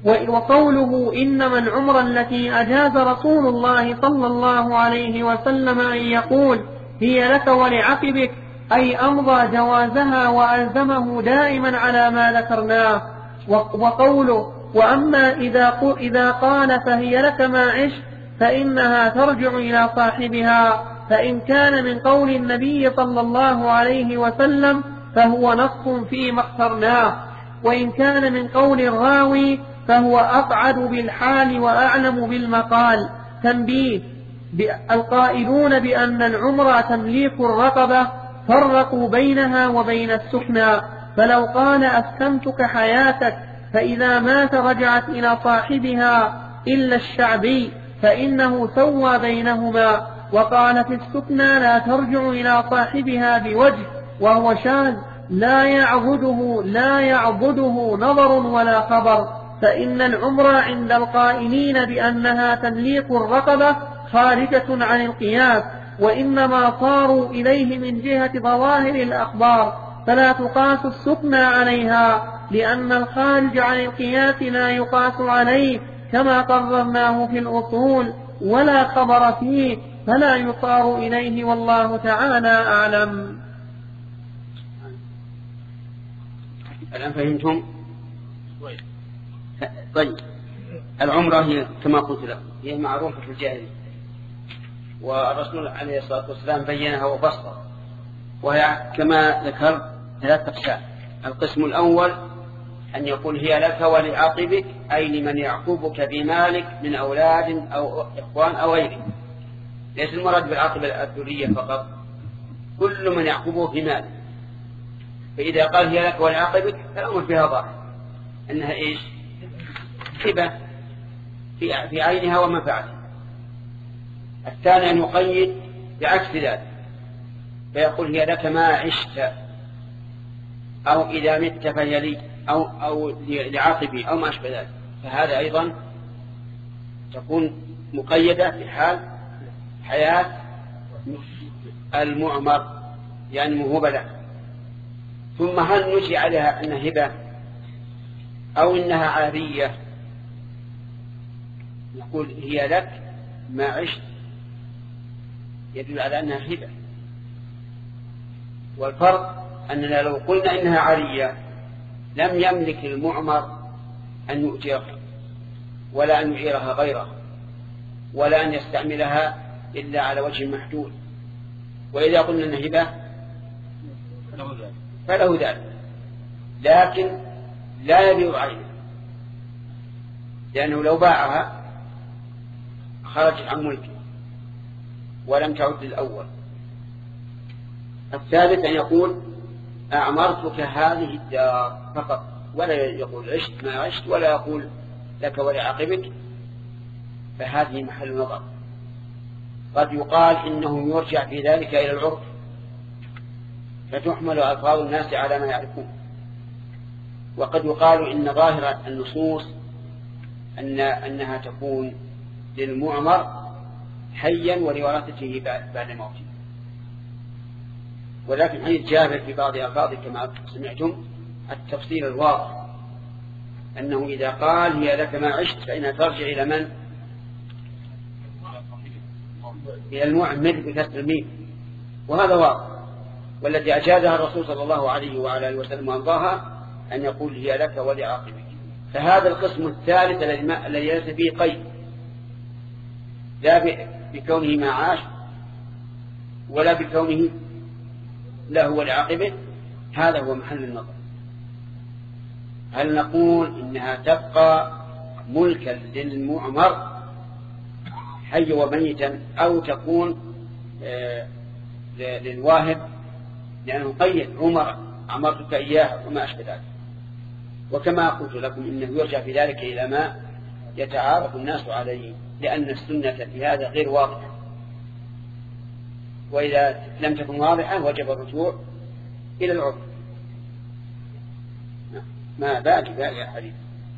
وقوله إنما العمرة التي أجاز رسول الله صلى الله عليه وسلم أن يقول هي لك ولعقبك، أي أمضى جوازها وألزمه دائما على ما ذكرناه. وقوله وأما إذا, إذا قال فهي لك ما عشت فإنها ترجع إلى صاحبها، فإن كان من قول النبي صلى الله عليه وسلم فهو نص فيما اخترناه، وإن كان من قول الراوي فهو أقعد بالحال وأعلم بالمقال. تنبيه: القائلون بأن العمرة تمليك الرقبة فرقوا بينها وبين السكنى، فلو قال أسكنتك حياتك فإذا مات رجعت إلى صاحبها إلا الشعبي فإنه سوى بينهما، وقال في السكنى لا ترجع إلى صاحبها بوجه وهو شاذ لا يعبده لا يعبده نظر ولا خبر، فإن العمرة عند القائلين بأنها تمليك الرقبة خارجة عن القياس، وإنما صاروا إليه من جهة ظواهر الأخبار، فلا تقاس السكنى عليها، لأن الخارج عن القياس لا يقاس عليه كما قررناه في الأصول، ولا خبر فيه فلا يصار إليه، والله تعالى أعلم. الآن فهمتم؟ طيب، العمرة هي كما قلت لكم هي معروفة في الجاهلية، والرسول عليه الصلاة والسلام بينها وبسطها، وهي كما ذكرت ثلاث أقسام. القسم الأول أن يقول هي لك ولعاقبك، أي لمن يعقبك بمالك من أولاد أو إخوان أو غيره، ليس المراد بالعاقبة الذرية فقط، كل من يعقبه بمال. فإذا قال هي لك ولعاقبك فالأمر فيها ظاهر أنها إيش؟ هبة في عينها ومنفعتها. الثاني أن يقيد بعكس ذلك، فيقول هي لك ما عشت، أو إذا مت فهي لي، أو, أو لعاقبي أو ما أشبه ذلك، فهذا أيضا تكون مقيدة في حال حياة المعمر يعني موهوبة له. ثم هل نجي عليها أنها هبة أو إنها عارية؟ نقول هي لك ما عشت يدل على أنها هبة، والفرق أننا لو قلنا إنها عارية لم يملك المعمر أن يؤجرها ولا أن يعيرها غيره ولا أن يستعملها إلا على وجه محدود. وإذا قلنا أنها هبة فله ذلك، لكن لا يبيع عينه، لأنه لو باعها خرجت عن ملكه ولم تعد للأول. الثالث أن يقول أعمرتك هذه الدار فقط، ولا يقول عشت ما عشت، ولا يقول لك ولعاقبك، فهذه محل نظر. قد يقال إنه يرجع في ذلك إلى العرف، فتحمل ألفاظ الناس على ما يعرفون. وقد يقال إن ظاهر النصوص أن أنها تكون للمعمر حيا ولورثته بعد موته. ولكن حديث جابر في بعض ألفاظه كما سمعتم التفصيل الواضح أنه إذا قال هي لك ما عشت فإنها ترجع إلى من؟ إلى المعمر بكسر الميم، وهذا واضح. والذي أجازها الرسول صلى الله عليه وعلى آله وسلم وأرضاها أن يقول هي لك ولعاقبك. فهذا القسم الثالث الذي ليس فيه قيد، لا بكونه ما عاش ولا بكونه له ولعاقبه، هذا هو محل النظر. هل نقول إنها تبقى ملكا للمعمر حي وميتا، أو تكون آه للواهب لأنه قيد عمر عمرتك إياه وما أشبه ذلك. وكما قلت لكم إنه يرجع في ذلك إلى ما يتعارف الناس عليه، لأن السنة في هذا غير واضحة، وإذا لم تكن واضحة وجب الرجوع إلى العرف. ما باقي باقي حديث.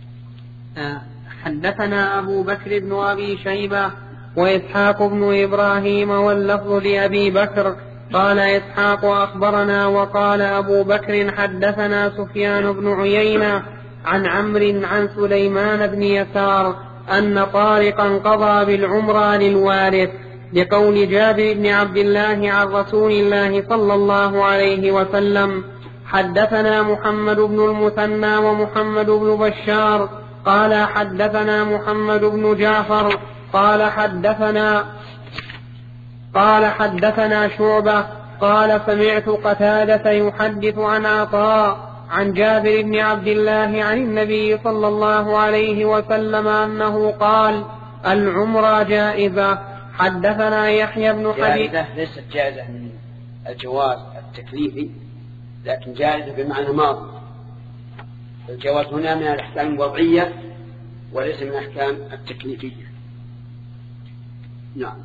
حدثنا أبو بكر بن أبي شيبة وإسحاق بن إبراهيم واللفظ لأبي بكر قال إسحاق أخبرنا وقال أبو بكر حدثنا سفيان بن عيينة عن عمرو عن سليمان بن يسار أن طارقا قضى بالعمرة للوارث لقول جابر بن عبد الله عن رسول الله صلى الله عليه وسلم. حدثنا محمد بن المثنى ومحمد بن بشار قال حدثنا محمد بن جعفر قال حدثنا قال حدثنا شعبة قال سمعت قتادة يحدث عن عطاء عن جابر بن عبد الله عن النبي صلى الله عليه وسلم أنه قال العمرة جائزة. حدثنا يحيى بن حبيب جائزة ليست جائزة من الجواز التكليفي، لكن جائزة بمعنى ماضي. الجواز هنا من الأحكام الوضعية وليس من الأحكام التكليفية. نعم.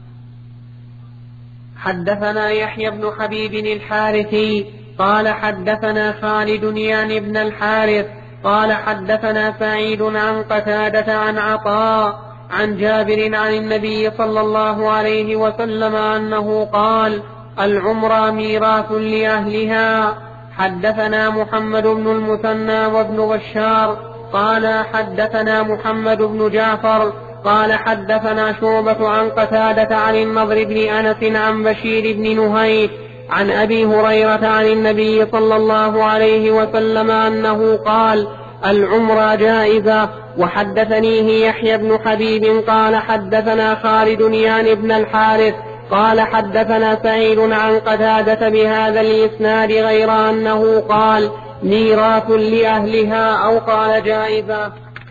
حدثنا يحيى بن حبيب الحارثي قال حدثنا خالد يعني بن الحارث قال حدثنا سعيد عن قتادة عن عطاء عن جابر عن النبي صلى الله عليه وسلم أنه قال العمرة ميراث لأهلها. حدثنا محمد بن المثنى وابن بشار قال حدثنا محمد بن جعفر قال حدثنا شعبة عن قتادة عن النضر بن أنس عن بشير بن نهيك عن أبي هريرة عن النبي صلى الله عليه وسلم أنه قال العمرة جائزة. وحدثنيه يحيى بن حبيب قال حدثنا خالد يعني بن الحارث قال حدثنا سعيد عن قتادة بهذا الإسناد غير أنه قال ميراث لأهلها أو قال جائزة.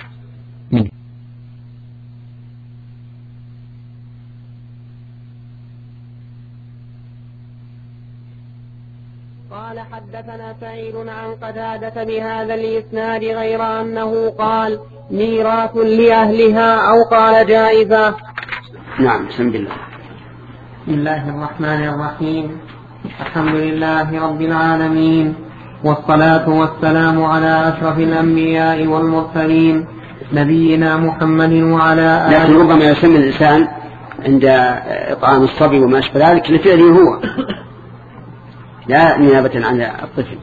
قال حدثنا سعيد عن قتادة بهذا الإسناد غير أنه قال ميراث لأهلها أو قال جائزة. نعم. بسم الله. بسم الله الرحمن الرحيم. الحمد لله رب العالمين، والصلاة والسلام على أشرف الأنبياء والمرسلين نبينا محمد وعلى آله. لكن ربما يسمى الإنسان عند إطعام الصبي وما أشبه ذلك لفعله هو لا نيابة عن الطفل.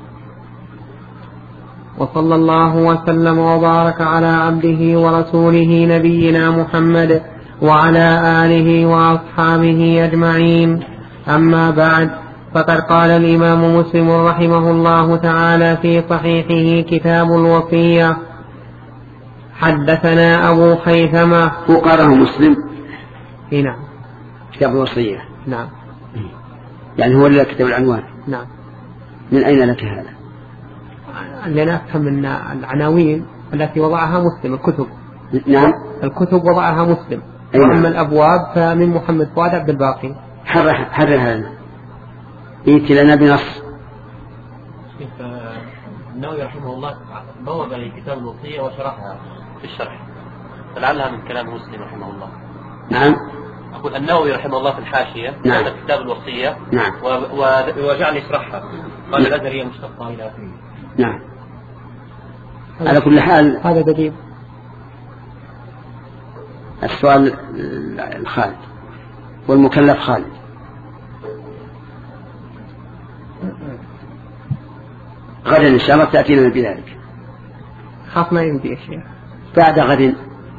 وصلى الله وسلم وبارك على عبده ورسوله نبينا محمد وعلى آله وأصحابه أجمعين. أما بعد، فقد قال الإمام مسلم رحمه الله تعالى في صحيحه كتاب الوصية: حدثنا أبو خيثمة. هو قاله مسلم؟ نعم. كتاب الوصية. نعم. يعني هو اللي كتب العنوان. نعم. من أين لك هذا؟ لأن أفهم أن العناوين التي وضعها مسلم الكتب. نعم. الكتب وضعها مسلم. أما الأبواب فمن محمد فؤاد عبد الباقي. حرر حرر هذا. إيت لنا بنص. النووي رحمه الله بوب لكتاب الوصية وشرحها في الشرح، فلعلها من كلام مسلم رحمه الله. نعم. أقول النووي رحمه الله في الحاشية نعم. كتاب الوصية. نعم. وجعل يشرحها، قال الأثر هي مشتقة إلى آخره. نعم. على كل حال هذا دليل. السؤال الخالد والمكلف خالد. غدا إن شاء الله تأتينا بذلك. خاف ما يمضي يا شيخ. بعد غد.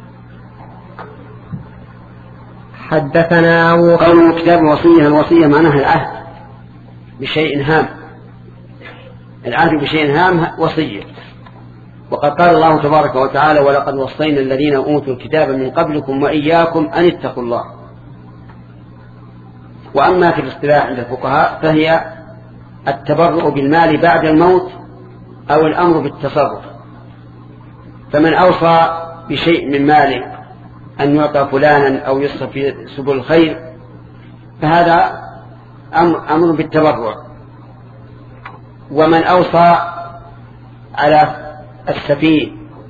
حدثنا أبو قول كتاب الوصية، الوصية معناها العهد بشيء هام. العهد بشيء هام وصية. وقد قال الله تبارك وتعالى: ولقد وصينا الذين أوتوا الكتاب من قبلكم وإياكم أن اتقوا الله. وأما في الاصطلاح عند الفقهاء فهي التبرؤ بالمال بعد الموت أو الأمر بالتصرف. فمن أوصى بشيء من ماله أن يعطى فلانا أو يصرف في سبل الخير فهذا أمر بالتبرع. ومن أوصى على السفيه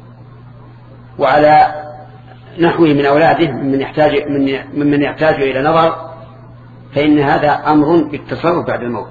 وعلى نحوه من أولاده ممن يحتاج, من من يحتاج إلى نظر فإن هذا أمر بالتصرف بعد الموت.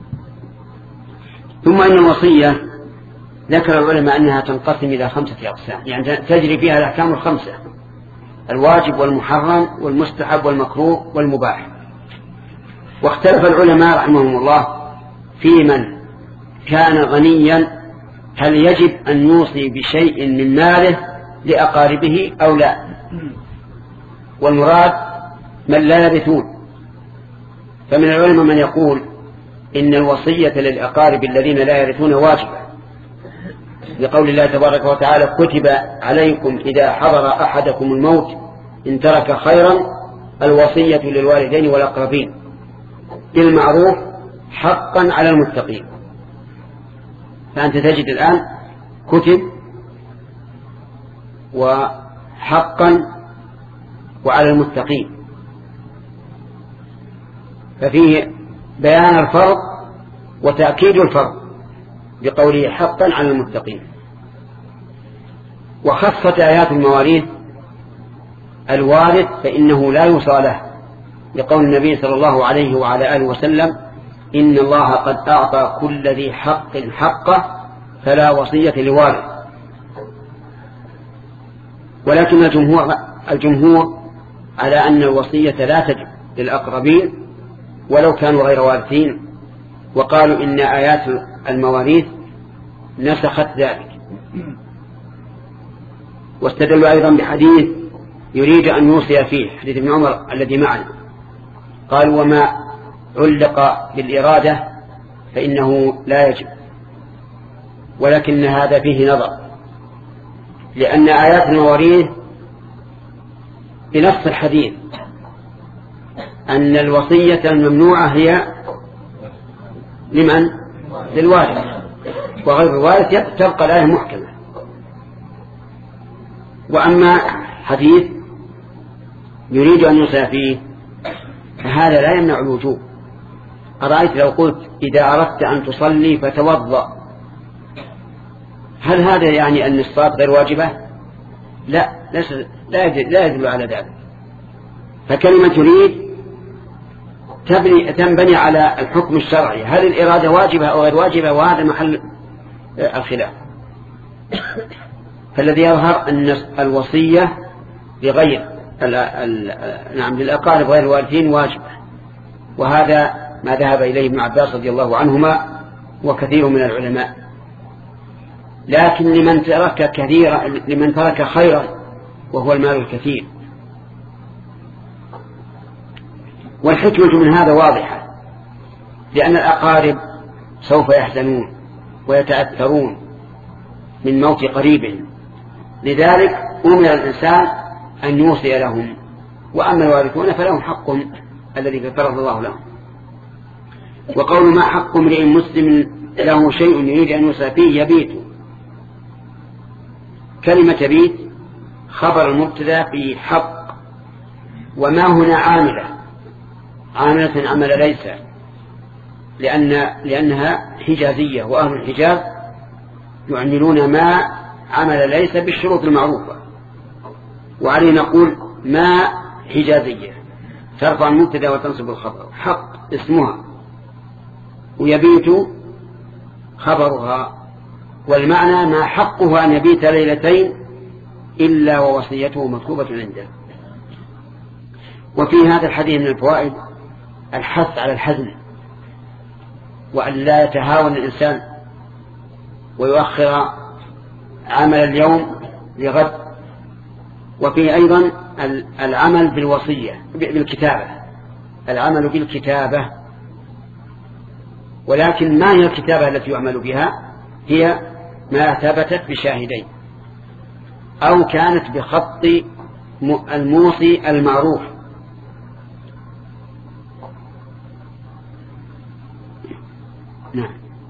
ثم إن الوصية ذكر العلماء أنها تنقسم إلى خمسة أقسام، يعني تجري فيها الأحكام الخمسة: الواجب والمحرم والمستحب والمكروه والمباح. واختلف العلماء رحمهم الله في من كان غنيا هل يجب أن يوصي بشيء من ماله لأقاربه أو لا. والمراد من لا يرثون، فمن العلماء من يقول إن الوصية للأقارب الذين لا يرثون واجبة، لقول الله تبارك وتعالى: كتب عليكم إذا حضر أحدكم الموت إن ترك خيرا الوصية للوالدين والأقربين بالمعروف حقا على المتقين. فأنت تجد الآن كتب وحقا وعلى المتقين، ففيه بيان الفرق وتأكيد الفرق بقوله حقا على المتقين. وخصت آيات المواريث الوارث فإنه لا يوصى له، لقول النبي صلى الله عليه وعلى آله وسلم: إن الله قد أعطى كل ذي حق حقه فلا وصية لوارث. ولكن الجمهور, الجمهور على أن الوصية لا تجب للأقربين ولو كانوا غير وارثين، وقالوا إن آيات المواريث نسخت ذلك. واستدلوا أيضا بحديث يريد أن يوصي فيه، حديث ابن عمر الذي معنا، قالوا: وما علق بالإرادة فإنه لا يجب. ولكن هذا فيه نظر، لأن آيات المواريث بنص الحديث أن الوصية الممنوعة هي لمن؟ للوارث، وغير الوارث تبقى الآية محكمة. وأما حديث يريد أن يوصي فيه فهذا لا يمنع الوجوب. أرأيت لو قلت: إذا أردت أن تصلي فتوضأ، هل هذا يعني أن الصلاة غير واجبة؟ لا، لا يدل على ذلك. فكلمة يريد تبني تنبني على الحكم الشرعي، هل الإرادة واجبة أو غير واجبة، وهذا محل الخلاف. فالذي يظهر أن الوصية لغير ال ال نعم للأقارب غير الوالدين واجبة، وهذا ما ذهب إليه ابن عباس رضي الله عنهما وكثير من العلماء. لكن لمن ترك كثيرا، لمن ترك خيرا وهو المال الكثير. والحكمة من هذا واضحة، لأن الأقارب سوف يحزنون ويتأثرون من موت قريبهم، لذلك أمر الإنسان أن يوصي لهم. وأما الوارثون فلهم حق الذي فرض الله لهم. وقول ما حق امرئ مسلم له شيء يريد أن يوصى فيه يبيت، كلمة يبيت خبر المبتدا في حق، وما هنا عاملة عاملة عمل ليس، لأن لأنها حجازية، وأهل الحجاز يعملون ما عمل ليس بالشروط المعروفة. وعليه نقول ما حجازية ترفع المبتدا وتنصب الخبر، حق اسمها ويبيت خبرها، والمعنى ما حقه أن يبيت ليلتين إلا ووصيته مكتوبة عنده. وفي هذا الحديث من الفوائد الحث على الحزم، وأن لا يتهاون الإنسان ويؤخر عمل اليوم لغد. وفيه أيضا العمل بالوصية بالكتابة، العمل بالكتابة. ولكن ما هي الكتابة التي يعمل بها؟ هي ما ثبتت بشاهدين أو كانت بخط الموصي المعروف. نعم.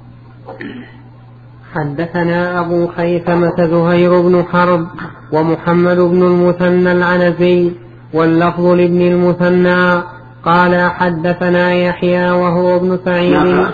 حدثنا أبو خيثمة زهير بن حرب ومحمد بن المثنى العنزي واللفظ لابن المثنى قال حدثنا يحيى وهو ابن سعيد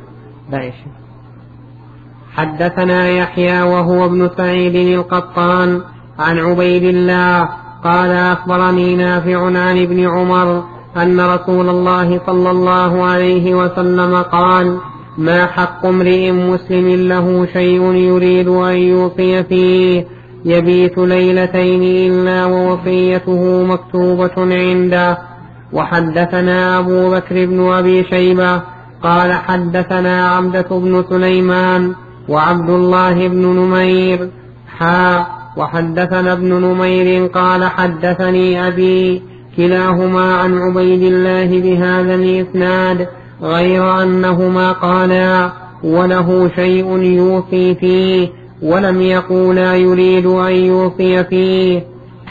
حدثنا يحيى وهو ابن سعيد القطان عن عبيد الله قال أخبرني نافع عن ابن عمر أن رسول الله صلى الله عليه وسلم قال ما حق امرئ مسلم له شيء يريد أن يوصي فيه يبيت ليلتين إلا ووصيته مكتوبة عنده. وحدثنا أبو بكر بن أبي شيبة قال حدثنا عبدة بن سليمان وعبد الله بن نمير حا وحدثنا ابن نمير قال حدثني أبي كلاهما عن عبيد الله بهذا الإسناد غير أنهما قالا وله شيء يوصي فيه ولم يقولا يريد أن يوصي فيه.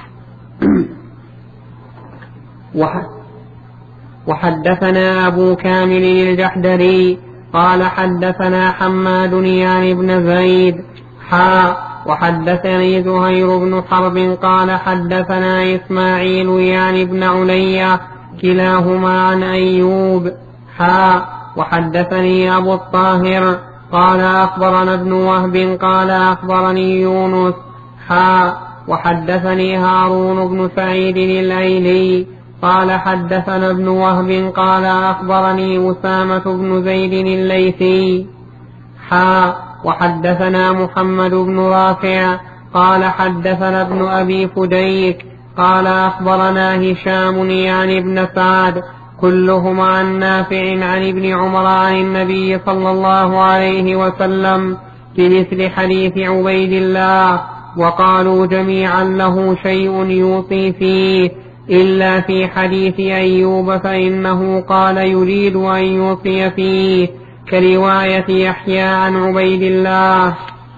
وحدثنا أبو كامل الجحدري قال حدثنا حماد يعني بن زيد حا وحدثني زهير بن حرب قال حدثنا إسماعيل يعني بن علي كلاهما عن أيوب حا وحدثني أبو الطاهر قال أخبرنا ابن وهب قال أخبرني يونس حا وحدثني هارون بن سعيد الأيلي قال حدثنا ابن وهب قال أخبرني أسامة بن زيد الليثي حا وحدثنا محمد بن رافع قال حدثنا ابن أبي فديك قال أخبرنا هشام يعني ابن سعد كلهم عن نافع عن ابن عمر عن النبي صلى الله عليه وسلم بمثل حديث عبيد الله، وقالوا جميعا له شيء يوصي فيه إلا في حديث أيوب فإنه قال يريد أن يوصي فيه كرواية يحيى عن عبيد الله.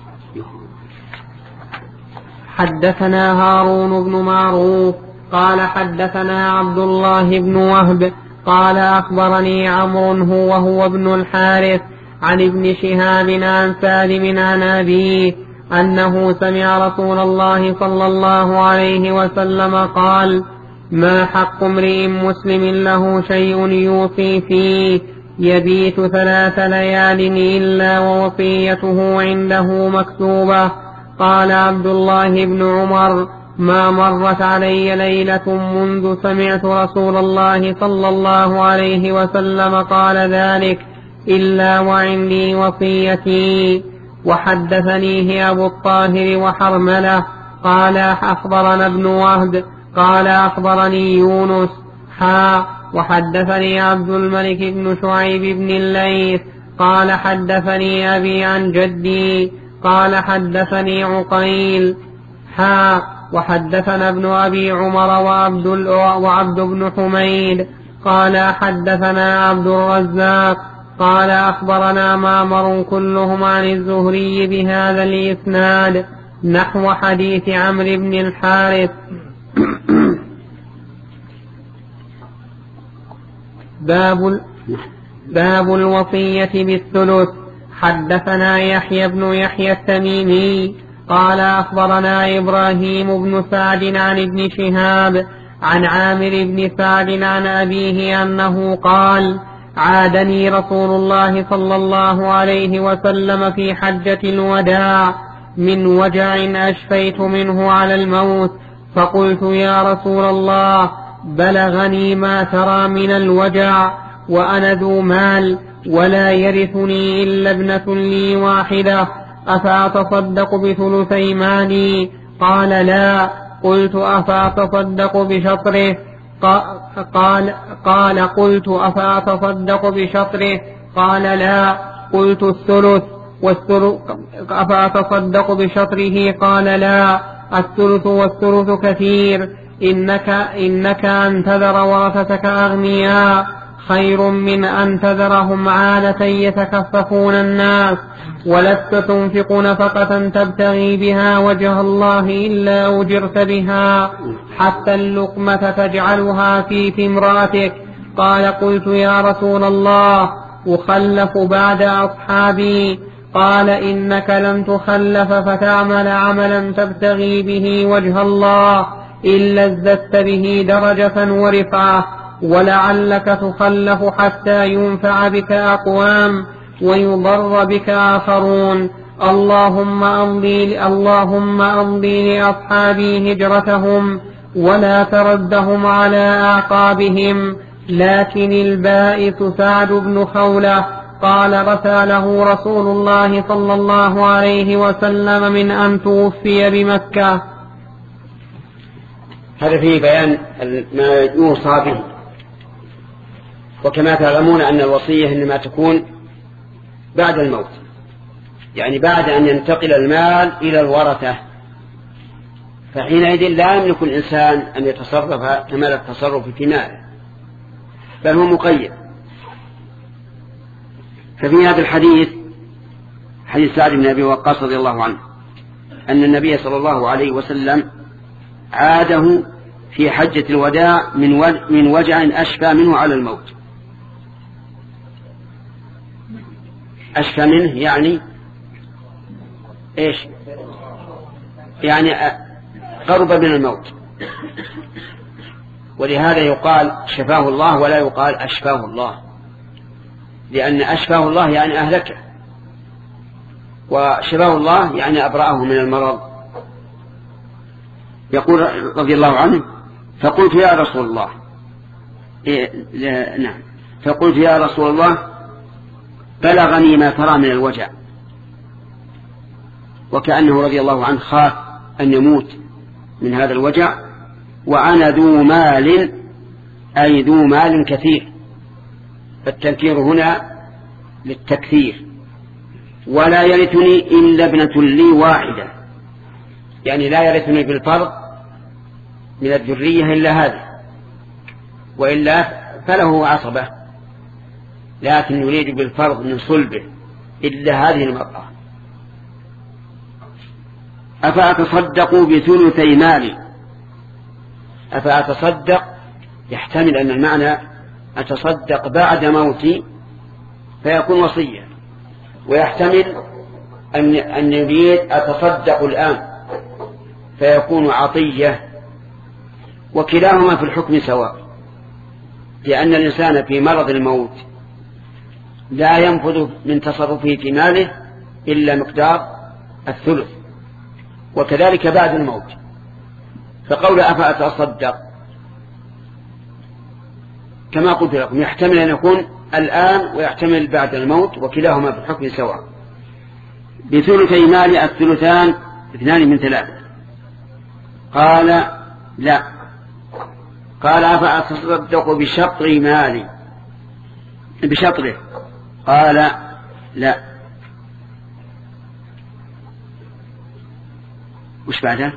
حدثنا هارون بن معروف قال حدثنا عبد الله بن وهب قال أخبرني عمرو هو وهو ابن الحارث عن ابن شهاب عن سالم عن أبيه أنه سمع رسول الله صلى الله عليه وسلم قال ما حق امرئ مسلم له شيء يوصي فيه يبيت ثلاث ليال إلا ووصيته عنده مكتوبة. قال عبد الله بن عمر ما مرت علي ليلة منذ سمعت رسول الله صلى الله عليه وسلم قال ذلك إلا وعندي وصيتي. وحدثنيه أبو الطاهر وحرملة قال أخبرنا ابن وهب قال أخبرني يونس حا وحدثني عبد الملك بن شعيب بن الليث قال حدثني أبي عن جدي قال حدثني عقيل حا وحدثنا ابن أبي عمر وعبد, وعبد بن حميد قال حدثنا عبد الرزاق قال أخبرنا معمر كلهم عن الزهري بهذا الإسناد نحو حديث عمرو بن الحارث. باب باب الوصية بالثلث. حدثنا يحيى بن يحيى التميمي قال أخبرنا إبراهيم بن سعد عن ابن شهاب عن عامر بن سعد عن أبيه أنه قال عادني رسول الله صلى الله عليه وسلم في حجة الوداع من وجع أشفيت منه على الموت فقلت يا رسول الله بلغني ما ترى من الوجع وأنا ذو مال ولا يرثني إلا ابنة لي واحدة أفأتصدق بثلثي مالي؟ قال لا. قلت أفأتصدق بشطره؟ قال, قال قلت أفأتصدق بشطره؟ قال لا. قلت الثلث والثلث أفأتصدق بشطره؟ قال لا. الثلث والثلث كثير إنك, إنك أن تذر ورثتك أغنياء خير من أن تذرهم عالة يتكففون الناس ولست تنفق نفقة تبتغي بها وجه الله إلا أجرت بها حتى اللقمة تجعلها في في امرأتك. قال قلت يا رسول الله أخلف بعد أصحابي؟ قال إنك لن تخلف فتعمل عملا تبتغي به وجه الله إلا ازددت به درجة ورفعة ولعلك تخلف حتى ينفع بك أقوام ويضر بك آخرون. اللهم أمضي, اللهم أمضي لأصحابي هجرتهم ولا تردهم على أعقابهم. لكن البائس سعد بن خولة قال رساله رسول الله صلى الله عليه وسلم من أن توفي بمكة. هذا فيه بيان ما يوصى به. وكما تعلمون أن الوصية إنما تكون بعد الموت، يعني بعد أن ينتقل المال إلى الورثة، فحينئذ لا يملك الإنسان أن يتصرف كمال التصرف في ماله، بل هو مقيد. ففي هذا الحديث حديث سعد بن أبي وقاص رضي الله عنه أن النبي صلى الله عليه وسلم عاده في حجة الوداع من وجع أشفى منه على الموت. أشفى منه يعني إيش؟ يعني قرب من الموت، ولهذا يقال شفاه الله ولا يقال أشفاه الله، لأن أشفاه الله يعني أهلكه، وشفاه الله يعني أبرأه من المرض. يقول رضي الله عنه فقلت يا رسول الله إيه نعم فقلت يا رسول الله بلغني ما ترى من الوجع، وكأنه رضي الله عنه خاف أن يموت من هذا الوجع، وأنا ذو مال أي ذو مال كثير، فالتنكير هنا للتكثير. ولا يرثني إلا ابنة لي واحدة، يعني لا يرثني بالفرض من الذرية إلا هذه، وإلا فله عصبة، لكن يريد بالفرض من صلبه إلا هذه المرأة. أفأتصدق بثلثي مالي؟ أفأتصدق يحتمل أن المعنى أتصدق بعد موتي فيكون وصية، ويحتمل أن أن يريد أتصدق الآن فيكون عطية، وكلاهما في الحكم سواء، لأن الإنسان في مرض الموت لا ينفذ من تصرفه في ماله إلا مقدار الثلث، وكذلك بعد الموت فقول أفأتصدق كما قلت لكم يحتمل أن يكون الآن ويحتمل بعد الموت، وكلاهما في الحكم سواء. بثلثي مال الثلثان اثنان من ثلاثة. قال لا. قال أفأتصدق بشطر مالي بشطره؟ قال لا. وش بعده؟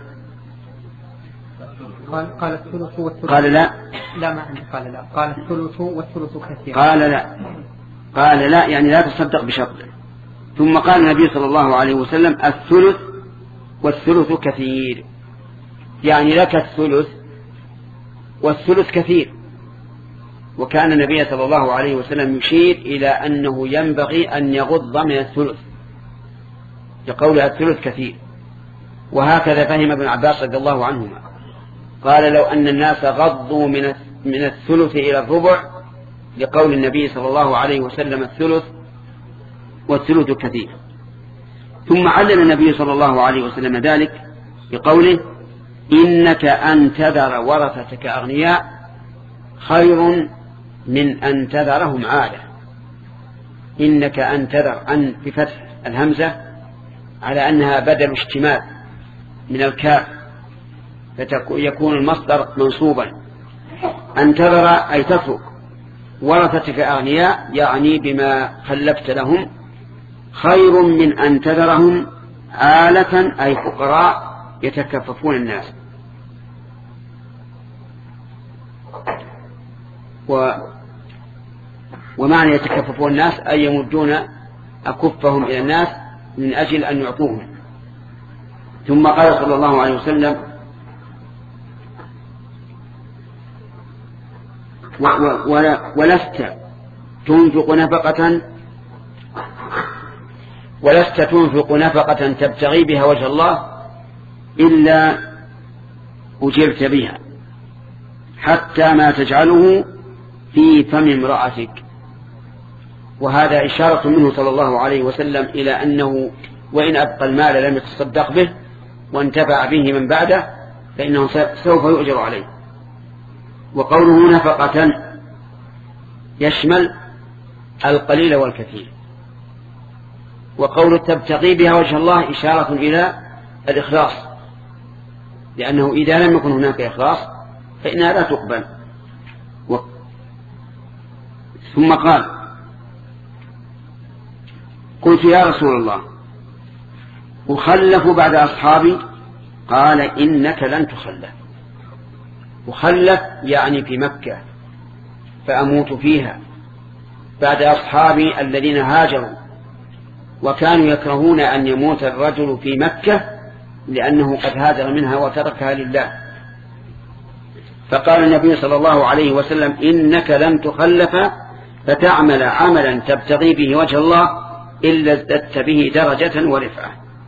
قال قال الثلث والثلث. قال لا. لا ما عندي قال لا. قال الثلث والثلث كثير. قال لا. قال لا يعني لا تصدق بشطره. ثم قال النبي صلى الله عليه وسلم الثلث والثلث كثير، يعني لك الثلث والثلث كثير. وكان النبي صلى الله عليه وسلم يشير إلى أنه ينبغي أن يغض من الثلث لقول الثلث كثير. وهكذا فهم ابن عباس رضي الله عنهما، قال لو أن الناس غضوا من من الثلث إلى الربع لقول النبي صلى الله عليه وسلم الثلث والثلث كثير. ثم علم النبي صلى الله عليه وسلم ذلك بقوله إنك أن تذر ورثتك أغنياء خير من أن تذرهم عالة. إنك أن تذر أن بفتح الهمزة على أنها بدل اشتمال من الكاف فيكون المصدر منصوبا. أن تذر أي تترك ورثتك أغنياء يعني بما خلفت لهم، خير من أن تذرهم عالة أي فقراء يتكففون الناس. و ومعنى يتكففون الناس أي يمدون أكفهم إلى الناس من أجل أن يعطوهم. ثم قال صلى الله عليه وسلم و و ولست تنفق نفقة ولست تنفق نفقة تبتغي بها وجه الله إلا أجرت بها حتى ما تجعله في فم امرأتك. وهذا إشارة منه صلى الله عليه وسلم إلى أنه وإن أبقى المال لم يتصدق به وانتفع به من بعده فإنه سوف يؤجر عليه. وقوله نفقة يشمل القليل والكثير. وقول تبتغي بها وجه الله إشارة إلى الإخلاص، لأنه إذا لم يكن هناك إخلاص فإنها لا تقبل. و... ثم قال قلت يا رسول الله أخلف بعد أصحابي؟ قال إنك لن تخلف. أخلف يعني في مكة فأموت فيها بعد أصحابي الذين هاجروا وكانوا يكرهون أن يموت الرجل في مكة لأنه قد هاجر منها وتركها لله. فقال النبي صلى الله عليه وسلم إنك لن تخلف فتعمل عملا تبتغي به وجه الله إلا ازددت به درجة ورفعة.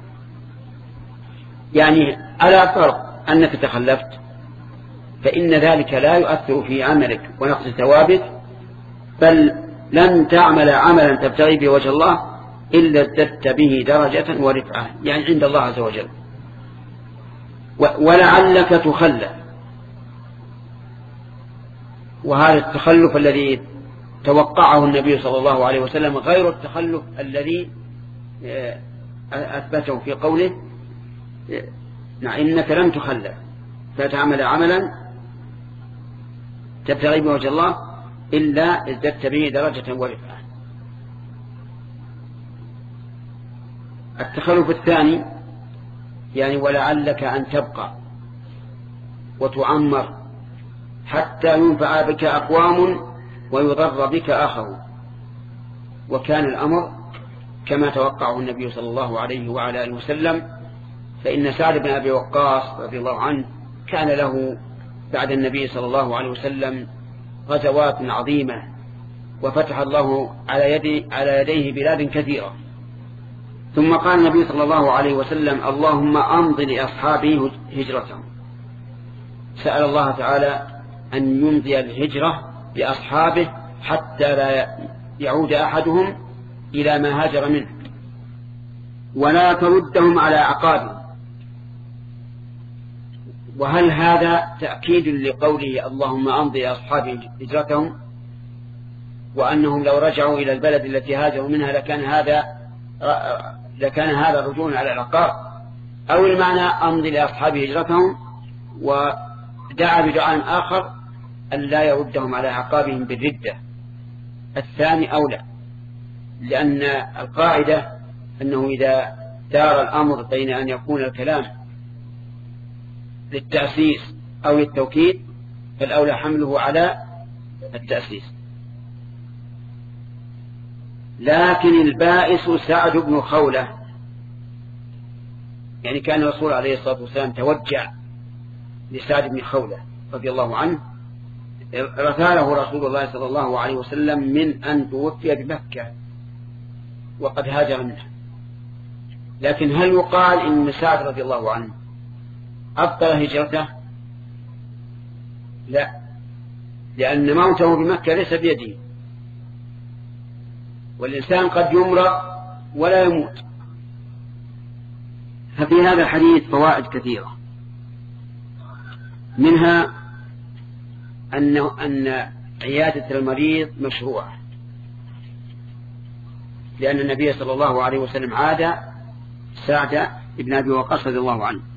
يعني على فرض أنك تخلفت فإن ذلك لا يؤثر في عملك ونقص ثوابك، بل لن تعمل عملا تبتغي به وجه الله إلا ازددت به درجة ورفعة، يعني عند الله عز وجل. ولعلك تخلف، وهذا التخلف الذي توقعه النبي صلى الله عليه وسلم غير التخلف الذي أثبته في قوله إنك لن تخلف فتعمل عملا تبتغي به وجه الله إلا ازددت به درجة ورفعة. التخلف الثاني يعني ولعلك أن تبقى وتعمر حتى ينفع بك أقوام ويضر بك آخر. وكان الأمر كما توقعه النبي صلى الله عليه وعلى آله وسلم، فإن سعد بن أبي وقاص رضي الله عنه كان له بعد النبي صلى الله عليه وسلم غزوات عظيمة وفتح الله على يدي على يديه بلاد كثيرة. ثم قال النبي صلى الله عليه وسلم اللهم أمض لأصحابي هجرتهم. سأل الله تعالى أن يمضي الهجرة لأصحابه حتى لا يعود أحدهم إلى ما هاجر منه ولا تردهم على أعقابهم. وهل هذا تأكيد لقوله اللهم أمضي أصحاب هجرتهم، وأنهم لو رجعوا إلى البلد التي هاجروا منها لكان هذا لكان هذا رجوع على العقاب، أو المعنى أمضي لأصحاب هجرتهم ودعا بدعاء آخر أن لا يردهم على عقابهم بالردة؟ الثاني أولى، لأن القاعدة أنه إذا دار الأمر بين أن يكون الكلام للتأسيس أو للتوكيد فالأولى حمله على التأسيس. لكن البائس سعد بن خولة، يعني كان الرسول عليه الصلاة والسلام توجع لسعد بن خولة رضي الله عنه، رثاله رسول الله صلى الله عليه وسلم من أن توفي بمكة وقد هاجر منها. لكن هل يقال إن سعد رضي الله عنه أبطل هجرته؟ لا، لأن موته بمكة ليس بيده، والإنسان قد يمرض ولا يموت. ففي هذا الحديث فوائد كثيرة، منها أنه أن عيادة المريض مشروعة، لأن النبي صلى الله عليه وسلم عاد سعد بن أبي وقاص رضي الله عنه.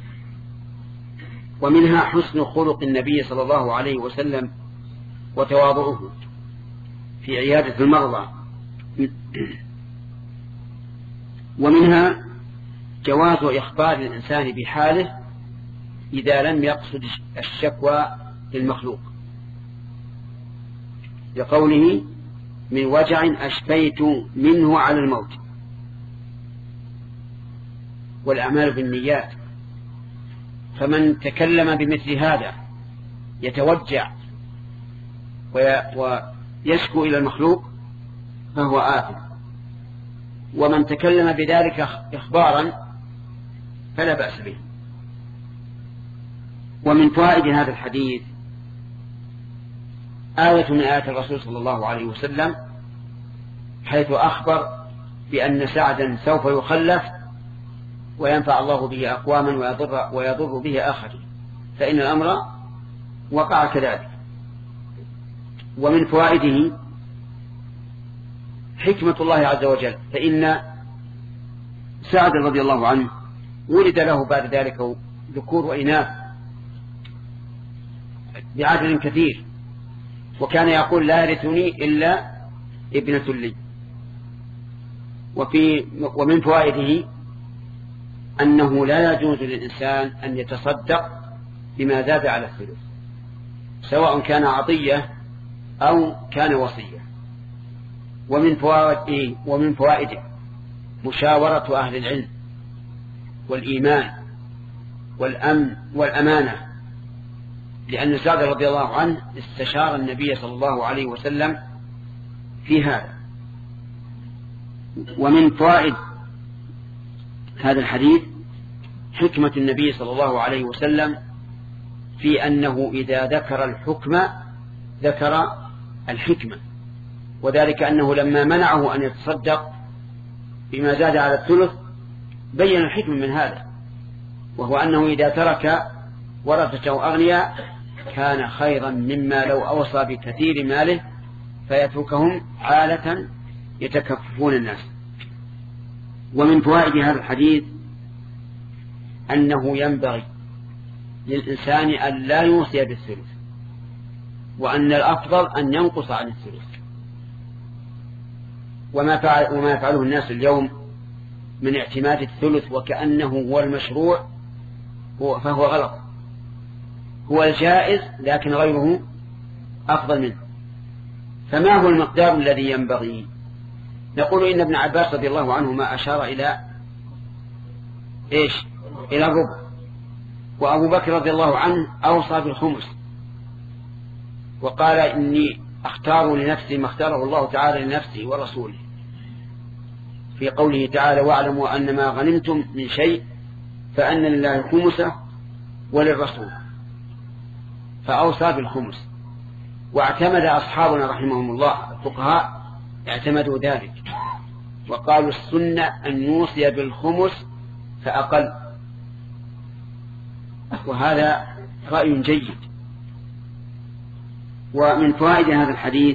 ومنها حسن خلق النبي صلى الله عليه وسلم وتواضعه في عيادة المرضى. ومنها جواز إخبار الإنسان بحاله إذا لم يقصد الشكوى للمخلوق، لقوله من وجع أشفيت منه على الموت. والأعمال بالنيات، فمن تكلم بمثل هذا يتوجع ويشكو إلى المخلوق فهو آثم، ومن تكلم بذلك إخبارا فلا بأس به. ومن فوائد هذا الحديث آية من آيات الرسول صلى الله عليه وسلم، حيث أخبر بأن سعدا سوف يخلف وينفع الله به أقواما ويضر, ويضر به آخرين، فإن الأمر وقع كذلك. ومن فوائده حكمة الله عز وجل، فإن سعد رضي الله عنه ولد له بعد ذلك ذكور وإناث بعدد كثير، وكان يقول لا يرثني إلا ابنة لي. وفي ومن فوائده أنه لا يجوز للإنسان أن يتصدق بما زاد على الثلث، سواء كان عطية أو كان وصية. ومن فوائده ومن فوائده مشاورة أهل العلم والإيمان والأمن والأمانة، لأن سعد رضي الله عنه استشار النبي صلى الله عليه وسلم في هذا. ومن فوائد هذا الحديث حكمة النبي صلى الله عليه وسلم في أنه إذا ذكر الحكم ذكر الحكمة، وذلك أنه لما منعه أن يتصدق بما زاد على الثلث بين الحكم من هذا، وهو أنه إذا ترك ورثته أغنياء كان خيرا مما لو أوصى بكثير ماله فيتركهم عالة يتكففون الناس. ومن فوائد هذا الحديث أنه ينبغي للإنسان أن لا يوصي بالثلث، وأن الأفضل أن ينقص عن الثلث. وما فعل وما يفعله الناس اليوم من اعتماد الثلث وكأنه هو المشروع هو فهو غلط، هو الجائز لكن غيره أفضل منه. فما هو المقدار الذي ينبغي؟ نقول إن ابن عباس رضي الله عنهما أشار إلى إيش؟ إلى الربع، وأبو بكر رضي الله عنه أوصى بالخمس وقال إني أختار لنفسي ما اختاره الله تعالى لنفسه ورسوله في قوله تعالى واعلموا أن ما غنمتم من شيء فأن لله خمسه وللرسول، فأوصى بالخمس. واعتمد أصحابنا رحمهم الله الفقهاء اعتمدوا ذلك وقالوا السنة أن يوصي بالخمس فأقل، وهذا رأي جيد. ومن فوائد هذا الحديث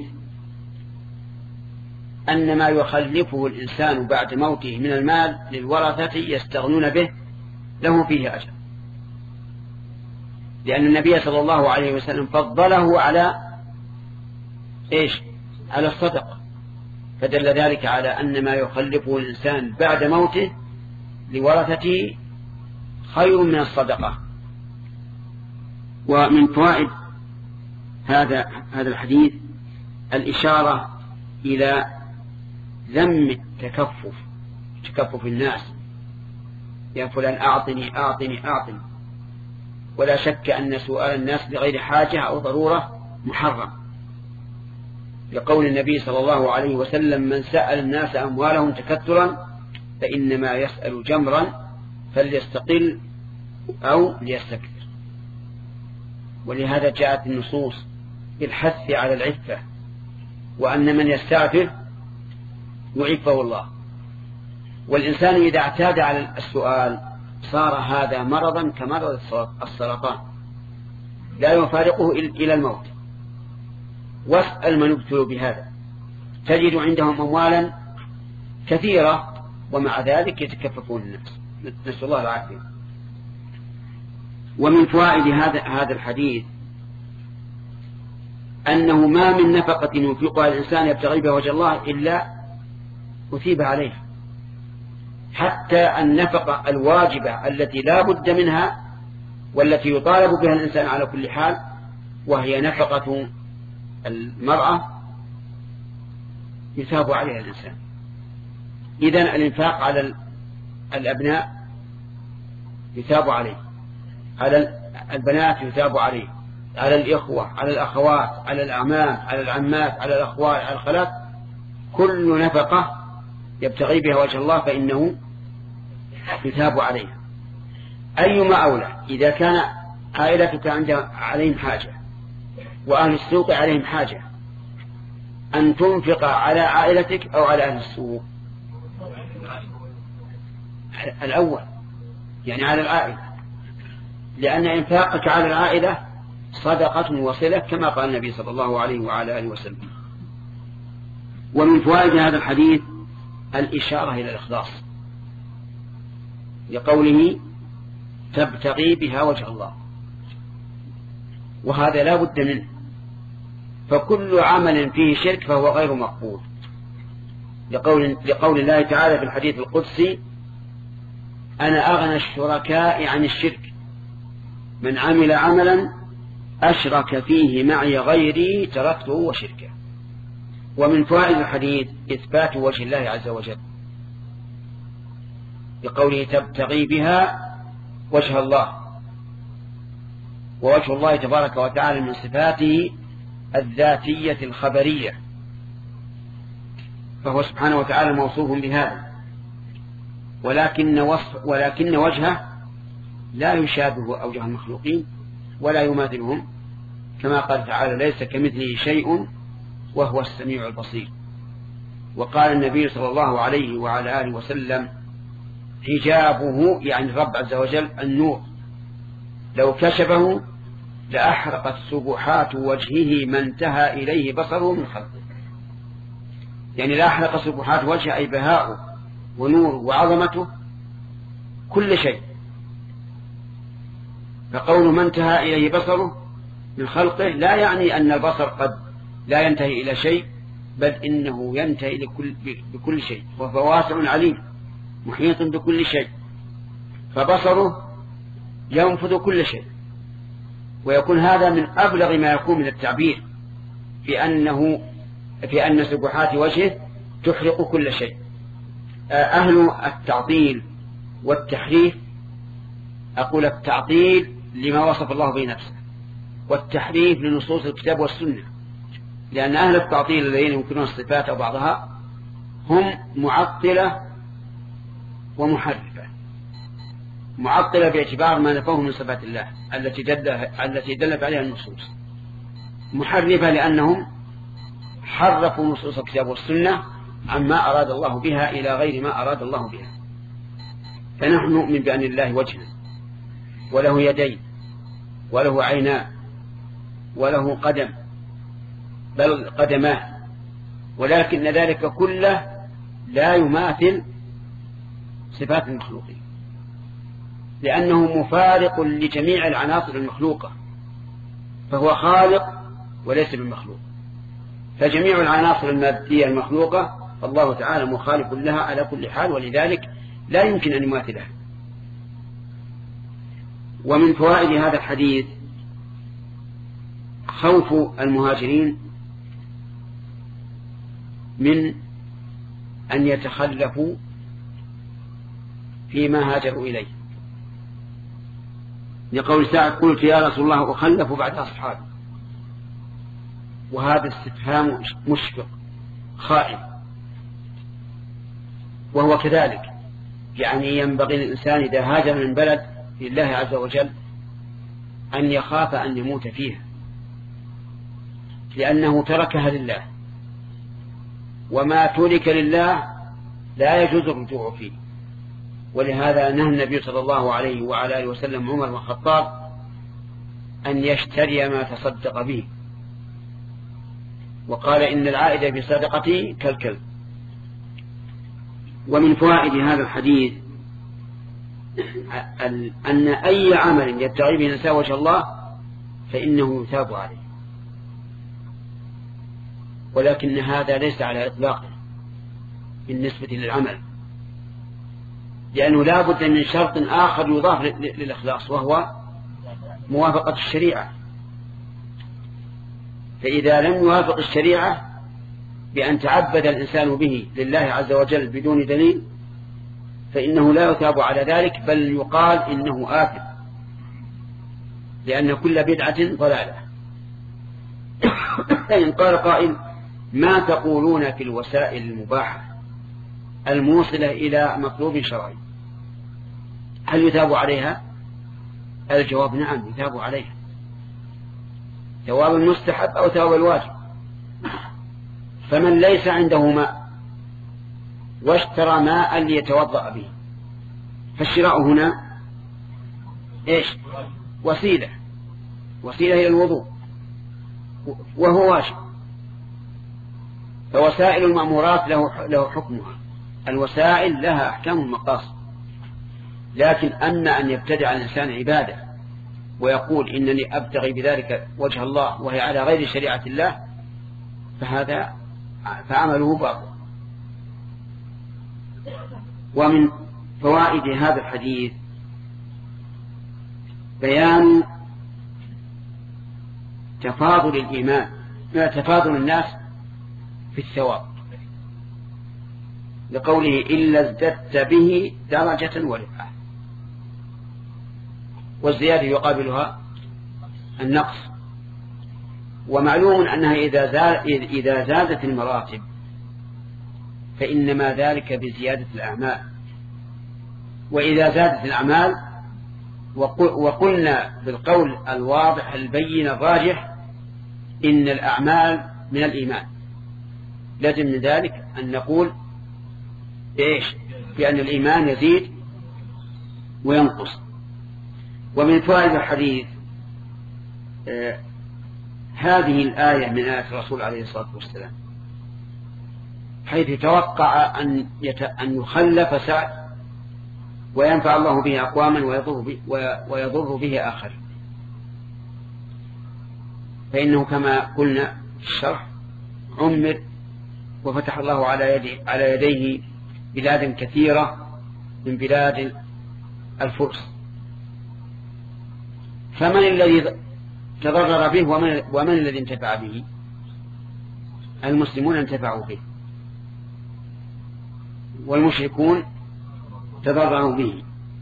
أن ما يخلفه الإنسان بعد موته من المال للورثة يستغنون به له فيه أجر، لأن النبي صلى الله عليه وسلم فضله على إيش؟ على الصدقة، فدل ذلك على أن ما يخلفه الإنسان بعد موته لورثته خير من الصدقة. ومن فوائد هذا هذا الحديث الإشارة إلى ذم التكفف، تكفف الناس، يا فلان أعطني أعطني أعطني. ولا شك أن سؤال الناس لغير حاجة أو ضرورة محرم، لقول النبي صلى الله عليه وسلم: من سأل الناس أموالهم تكثرا فإنما يسأل جمرا فليستقل أو ليستكثر. ولهذا جاءت النصوص بالحث على العفة، وأن من يستعفف يعفه الله. والإنسان إذا اعتاد على السؤال صار هذا مرضا كمرض السرطان لا يفارقه إلى الموت. واسأل من ابتلوا بهذا تجد عندهم أموالا كثيرة ومع ذلك يتكففون الناس، نسأل الله العافية. ومن فوائد هذا هذا الحديث أنه ما من نفقة ينفقها الإنسان يبتغي بها وجه الله إلا أثيب عليها، حتى النفقة الواجبة التي لا بد منها والتي يطالب بها الإنسان على كل حال، وهي نفقة المرأة، يثاب عليها الإنسان. إذن الإنفاق على الأبناء يثاب عليه، على البنات يثاب عليه، على الإخوة، على الأخوات، على الأعمام، على العمات، على الأخوال، على الخالات، كل نفقة يبتغي بها وجه الله فإنه يثاب عليها. أيما أولى إذا كان عائلتك عندها عليهم حاجة وأهل السوق عليهم حاجة، أن تنفق على عائلتك أو على أهل السوق؟ الأول، يعني على العائلة، لأن إنفاقك على العائلة صدقة وصلة كما قال النبي صلى الله عليه وعلى آله وسلم. ومن فوائد هذا الحديث الإشارة إلى الإخلاص، لقوله: تبتغي بها وجه الله، وهذا لا بد منه، فكل عمل فيه شرك فهو غير مقبول، لقول, لقول الله تعالى في الحديث القدسي: أنا أغنى الشركاء عن الشرك، من عمل عملا أشرك فيه معي غيري تركته وشركه. ومن فوائد الحديث إثبات وجه الله عز وجل، بقوله: تبتغي بها وجه الله، ووجه الله تبارك وتعالى من صفاته الذاتية الخبرية، فهو سبحانه وتعالى موصوف بهذا، ولكن, وصف ولكن وجهه لا يشابه أوجه المخلوقين ولا يماثلهم، كما قال تعالى: ليس كمثله شيء وهو السميع البصير. وقال النبي صلى الله عليه وعلى آله وسلم: حجابه، يعني الرب عز وجل، النور، لو كشفه لأحرقت سبحات وجهه ما انتهى إليه بصره من خلقه، يعني لا أحرق سبحات وجهه أي بهاؤه ونوره وعظمته كل شيء. فقول ما انتهى إليه بصره من خلقه لا يعني أن البصر قد لا ينتهي إلى شيء، بل إنه ينتهي لكل بكل شيء، وهو واسع عليم محيط بكل شيء، فبصره ينفذ كل شيء. ويكون هذا من أبلغ ما يكون من التعبير في أنه في أن سبحات وجهه تحرق كل شيء. أهل التعطيل والتحريف، أقول التعطيل لما وصف الله به نفسه، والتحريف لنصوص الكتاب والسنة، لأن أهل التعطيل الذين يمكنون الصفات أو بعضها هم معطلة ومحرفة. معطلة باعتبار ما نفوه من صفات الله التي دل التي دلت عليها النصوص، محرفة لأنهم حرفوا نصوص الكتاب والسنة عما أراد الله بها إلى غير ما أراد الله بها. فنحن نؤمن بأن الله وجها وله يدين وله عينان وله قدم بل قدماه، ولكن ذلك كله لا يماثل صفات المخلوقين، لأنه مفارق لجميع العناصر المخلوقة، فهو خالق وليس بالمخلوق. فجميع العناصر المادية المخلوقة الله تعالى مخالف لها على كل حال، ولذلك لا يمكن أن يماثلها. ومن فوائد هذا الحديث خوف المهاجرين من أن يتخلفوا فيما هاجروا إليه، لقول سعد قلت يا رسول الله أخلف بعد أصحابي، وهذا استفهام مشفق خائف، وهو كذلك، يعني ينبغي للإنسان إذا هاجر من بلد لله عز وجل أن يخاف أن يموت فيها، لأنه تركها لله، وما ترك لله لا يجوز الرجوع فيه. ولهذا نهى النبي صلى الله عليه وعلى آله وسلم عمر بن الخطاب أن يشتري ما تصدق به، وقال إن العائد في صدقته كالكلب. ومن فوائد هذا الحديث أن أي عمل يبتغي به الإنسان وجه الله فإنه يثاب عليه، ولكن هذا ليس على إطلاقه بالنسبة للعمل، لأنه لا بد من شرط آخر يضاف للإخلاص، وهو موافقة الشريعة. فإذا لم يوافق الشريعة بأن تعبد الإنسان به لله عز وجل بدون دليل فإنه لا يثاب على ذلك، بل يقال إنه آثم، لأن كل بدعة ضلالة. فإن قال قائل ما تقولون في الوسائل المباحة الموصلة إلى مطلوب شرعي، هل يثاب عليها؟ الجواب نعم يثاب عليها، ثواب المستحب أو ثواب الواجب. فمن ليس عنده ماء واشترى ماء ليتوضأ به، فالشراء هنا إيش؟ وسيلة وسيلة إلى الوضوء، وهو واجب. فوسائل المأمورات له, له حكمها، الوسائل لها أحكام المقاصد، لكن أما أن يبتدع الإنسان عبادة ويقول إنني أبتغي بذلك وجه الله وهي على غير شريعة الله فهذا فعمله باطل. ومن فوائد هذا الحديث بيان تفاضل الإيمان تفاضل الناس في الثواب، لقوله إلا ازددت به درجة ورفعة، والزيادة يقابلها النقص. ومعلوم أنها إذا, زاد إذا زادت المراتب فإنما ذلك بزيادة الأعمال، وإذا زادت الأعمال وقلنا بالقول الواضح البين الراجح إن الأعمال من الإيمان، لازم من ذلك أن نقول إيش؟ بأن الإيمان يزيد وينقص. ومن فوائد الحديث آه هذه الآية من آيات الرسول عليه الصلاة والسلام، حيث توقع أن, يت... أن يخلف سعد وينفع الله به أقواما ويضر به, ويضر به آخر، فإنه كما قلنا في الشرح عمر وفتح الله على, يدي... على يديه بلاد كثيرة من بلاد الفرس، فمن الذي تضرر به ومن, ومن الذي انتفع به؟ المسلمون انتفعوا به، والمشركون تضرروا به.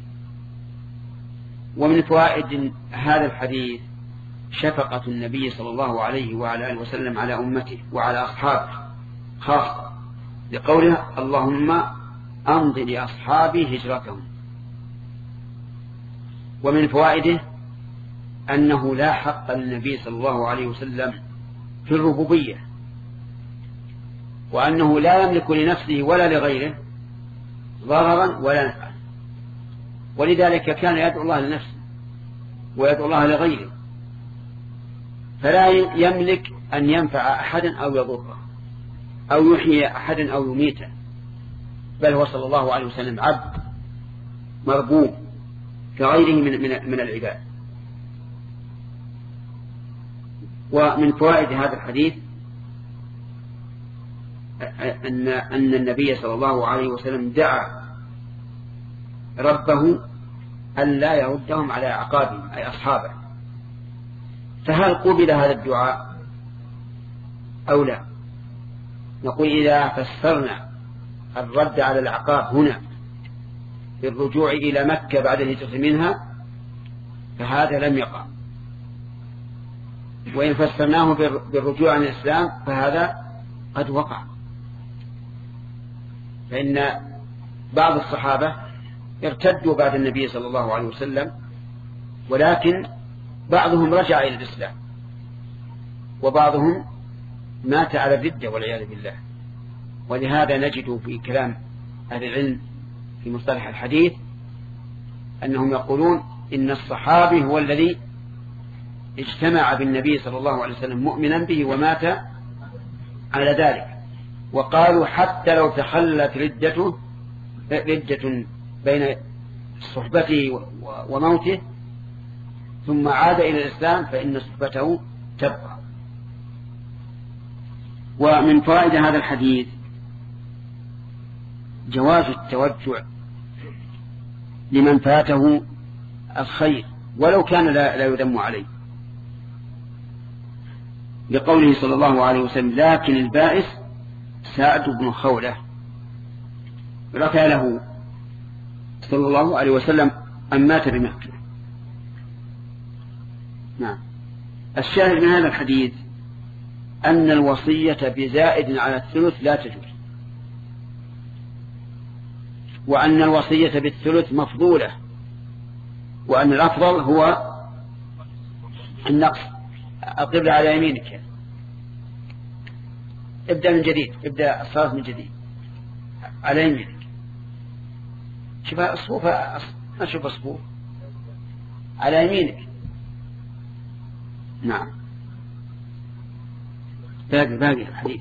ومن فوائد هذا الحديث شفقة النبي صلى الله عليه وعلى آله وسلم على أمته وعلى أصحابه خاصة، لقوله اللهم أمض لأصحابي هجرتهم. ومن فوائده أنه لا حق للنبي صلى الله عليه وسلم في الربوبية، وأنه لا يملك لنفسه ولا لغيره ضررا ولا نفعا، ولذلك كان يدعو الله لنفسه ويدعو الله لغيره، فلا يملك أن ينفع أحدا أو يضره أو يحيي أحدا أو يميته، بل هو صلى الله عليه وسلم عبد مربوب كغيره من, من, من العباد. ومن فوائد هذا الحديث أن, أن النبي صلى الله عليه وسلم دعا ربه أن لا يردهم على أعقابهم أي أصحابه، فهل قبل هذا الدعاء أو لا؟ نقول إذا فسرنا الرد على الأعقاب هنا بالرجوع إلى مكة بعد الهجرة منها فهذا لم يقع، وإن فسرناه بالرجوع عن الإسلام فهذا قد وقع، فإن بعض الصحابة ارتدوا بعد النبي صلى الله عليه وسلم، ولكن بعضهم رجع إلى الإسلام وبعضهم مات على الردة والعياذ بالله. ولهذا نجد في كلام أهل العلم في مصطلح الحديث أنهم يقولون إن الصحابي هو الذي اجتمع بالنبي صلى الله عليه وسلم مؤمنا به ومات على ذلك، وقالوا حتى لو تخلت ردته ردة بين صحبته وموته ثم عاد إلى الإسلام فإن صحبته تبقى. ومن فوائد هذا الحديث جواز التوجع لمن فاته الخير ولو كان لا, لا يذم عليه، لقوله صلى الله عليه وسلم لكن البائس سعد بن خولة رفع له صلى الله عليه وسلم أن مات بمكة. نعم. الشاهد من هذا الحديث أن الوصية بزائد على الثلث لا تجوز، وأن الوصية بالثلث مفضولة، وأن الأفضل هو النقص. القبلة على يمينك، ابدأ من جديد، ابدأ الصلاة من جديد على يمينك. شوف الصفوف، أشوف الصفوف على يمينك. نعم. باقي باقي الحديث.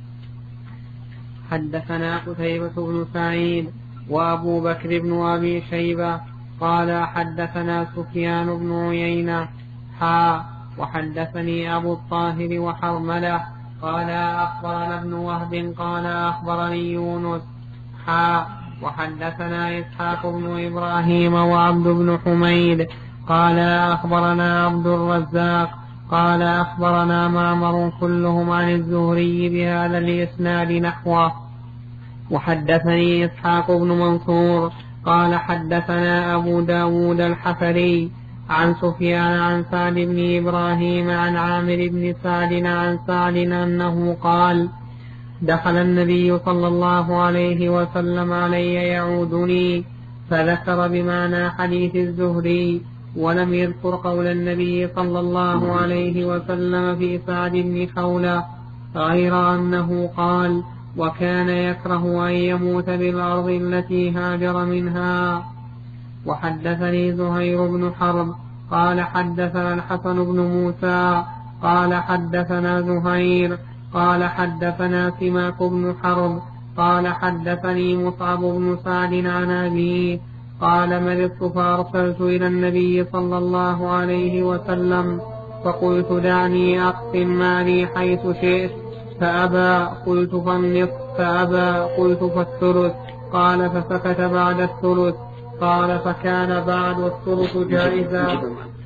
حدثنا قتيبة بن سعيد وأبو بكر بن أبي شيبة قال حدثنا سفيان بن عيينة حا وحدثني أبو الطاهر وحرملة قال أخبرنا ابن وهب قال أخبرني يونس حا وحدثنا إسحاق بن إبراهيم وعبد بن حميد قال أخبرنا عبد الرزاق قال أخبرنا معمر كلهم عن الزهري بهذا الإسناد نحوه. وحدثني إسحاق بن منصور قال حدثنا أبو داود الحفري عن سفيان عن سعد بن إبراهيم عن عامر بن سعد عن سعد أنه قال دخل النبي صلى الله عليه وسلم علي يعودني فذكر بمعنى حديث الزهري ولم يذكر قول النبي صلى الله عليه وسلم في سعد بن خولة غير أنه قال وكان يكره أن يموت بالأرض التي هاجر منها. وحدثني زهير بن حرب قال حدثنا الحسن بن موسى قال حدثنا زهير قال حدثنا سماك بن حرب قال حدثني مصعب بن سعد عن أبيه قال مرضت فأرسلت إلى النبي صلى الله عليه وسلم فقلت دعني أقسم مالي حيث شئت فأبى قلت فالنصف فأبى قلت فالثلث قال فسكت بعد الثلث قال فكان بعد الثلث جائزا.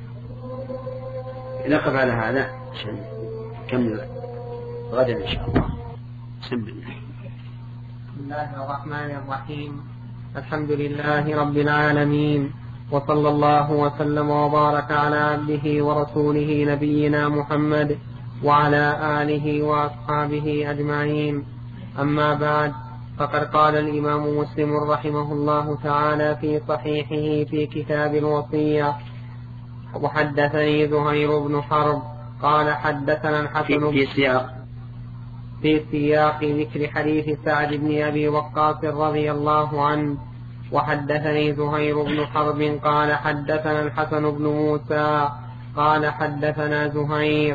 نقف على هذا عشان نكمل غدا إن شاء الله. بسم الله. بسم الله الرحمن الرحيم. الحمد لله رب العالمين، وصلى الله وسلم وبارك على عبده ورسوله نبينا محمد وعلى آله وأصحابه أجمعين. أما بعد، فقد قال الإمام مسلم رحمه الله تعالى في صحيحه في كتاب الوصية: وحدثني زهير بن حرب قال حدثنا الحسن في سياق في سياق ذكر حديث سعد بن أبي وقاص رضي الله عنه. وحدثني زهير بن حرب قال حدثنا الحسن بن موسى قال حدثنا زهير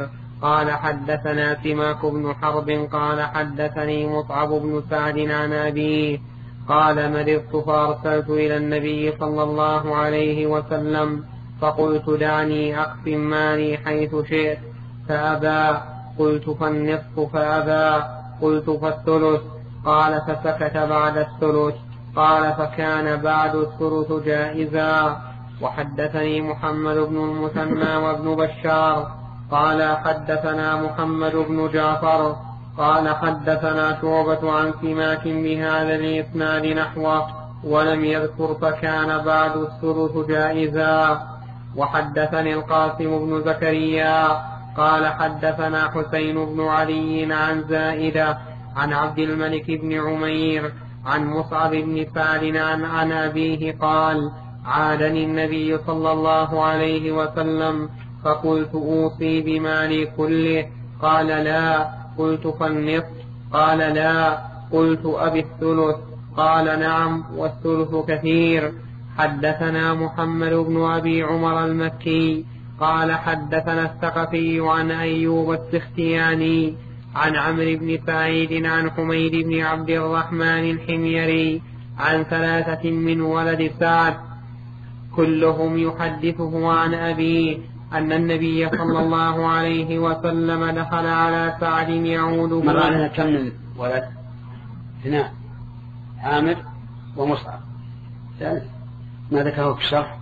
قال حدثنا سماك بن حرب قال حدثني مصعب بن سعد عن أبيه قال مرضت فأرسلت إلى النبي صلى الله عليه وسلم فقلت دعني أقسم مالي حيث شئت فأبى قلت فالنصف فأبى قلت فالثلث قال فسكت بعد الثلث قال فكان بعد الثلث جائزا. وحدثني محمد بن المثنى وابن بشار قال حدثنا محمد بن جعفر قال حدثنا شعبة عن سماك بهذا الإسناد نحوه ولم يذكر فكان بعد الثلث جائزا. وحدثني القاسم بن زكريا قال حدثنا حسين بن علي عن زائدة عن عبد الملك بن عمير عن مصعب بن سعد عن, عن أبيه قال عادني النبي صلى الله عليه وسلم فقلت أوصي بمالي كله قال لا قلت فالنصف قال لا قلت أبي الثلث قال نعم والثلث كثير. حدثنا محمد بن أبي عمر المكي قال حدثنا الثقفي عن أيوب السختياني عن عمرو بن سعيد عن حميد بن عبد الرحمن الحميري عن ثلاثة من ولد سعد كلهم يحدثه عن أبيه أن النبي صلى الله عليه وسلم دخل على سعد يعود مر علينا كم من ولد؟ اثنان عامر ومصعب ما ذكره في الشرح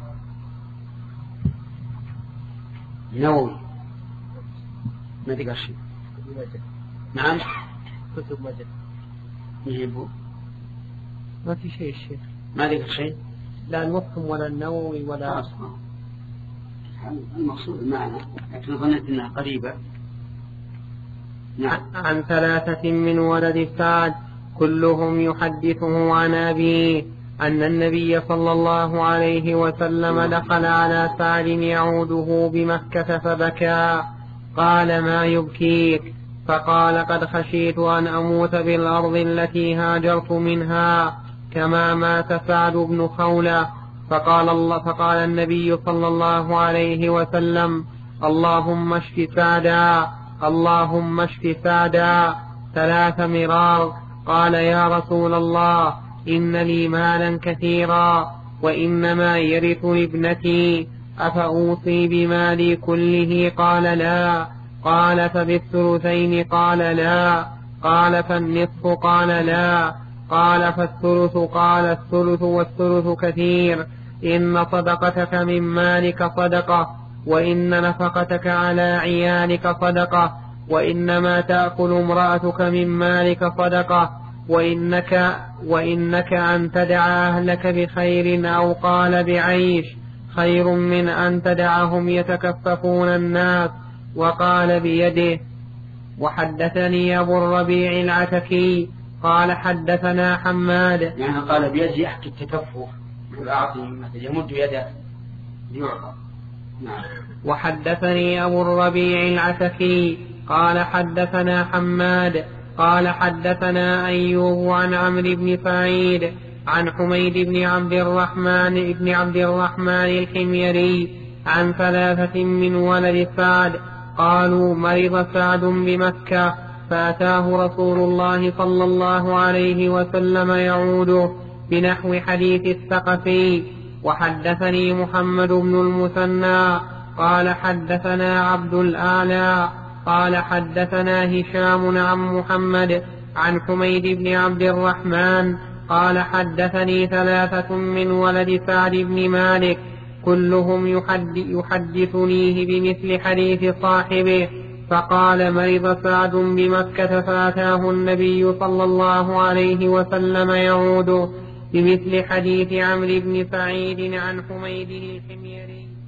نووي ما ذكر شيء. نعم كتب مجد يجيبه ما في شيء الشيخ ما ذكر شيء لا المفهم ولا النووي ولا أصلا. المقصود معنا لكن ظننت أنها قريبة. نعم. عن ثلاثة من ولد سعد كلهم يحدثه عن أبيه أن النبي صلى الله عليه وسلم دخل على سعد يعوده بمكة فبكى قال ما يبكيك؟ فقال قد خشيت أن أموت بالأرض التي هاجرت منها كما مات سعد بن خولة. فقال, الله فقال النبي صلى الله عليه وسلم اللهم اشف سعدا اللهم اشف سعدا ثلاث مرار. قال يا رسول الله إن لي مالا كثيرا وإنما يرث ابنتي أفأوصي بمالي كله؟ قال لا. قال فبالثلثين؟ قال لا. قال فالنصف؟ قال لا. قال فالثلث؟ قال الثلث والثلث كثير. إن صدقتك من مالك صدقة وإن نفقتك على عيالك صدقة وإنما تأكل امرأتك من مالك صدقة وإنك, وإنك أن تدع أهلك بخير أو قال بعيش خير من أن تدعهم يتكففون الناس وقال بيده. وحدثني أبو الربيع العتكي قال حدثنا حماد يعني قال بيده يحكي التكفف والأعطي يمد يده ليعطى. نعم. وحدثني أبو الربيع العتكي قال حدثنا حماد قال حدثنا أيوب عن عمرو بن سعيد عن حميد بن عبد الرحمن بن عبد الرحمن الحميري عن ثلاثة من ولد سعد قالوا مرض سعد بمكة فأتاه رسول الله صلى الله عليه وسلم يعوده بنحو حديث الثقفي. وحدثني محمد بن المثنى قال حدثنا عبد الأعلى قال حدثنا هشام عن محمد عن حميد بن عبد الرحمن قال حدثني ثلاثة من ولد سعد بن مالك كلهم يحدثنيه بمثل حديث صاحبه. فقال مرض سعد بمكة فأتاه النبي صلى الله عليه وسلم يعود بمثل حديث عمرو بن سعيد عن حميد الحميري.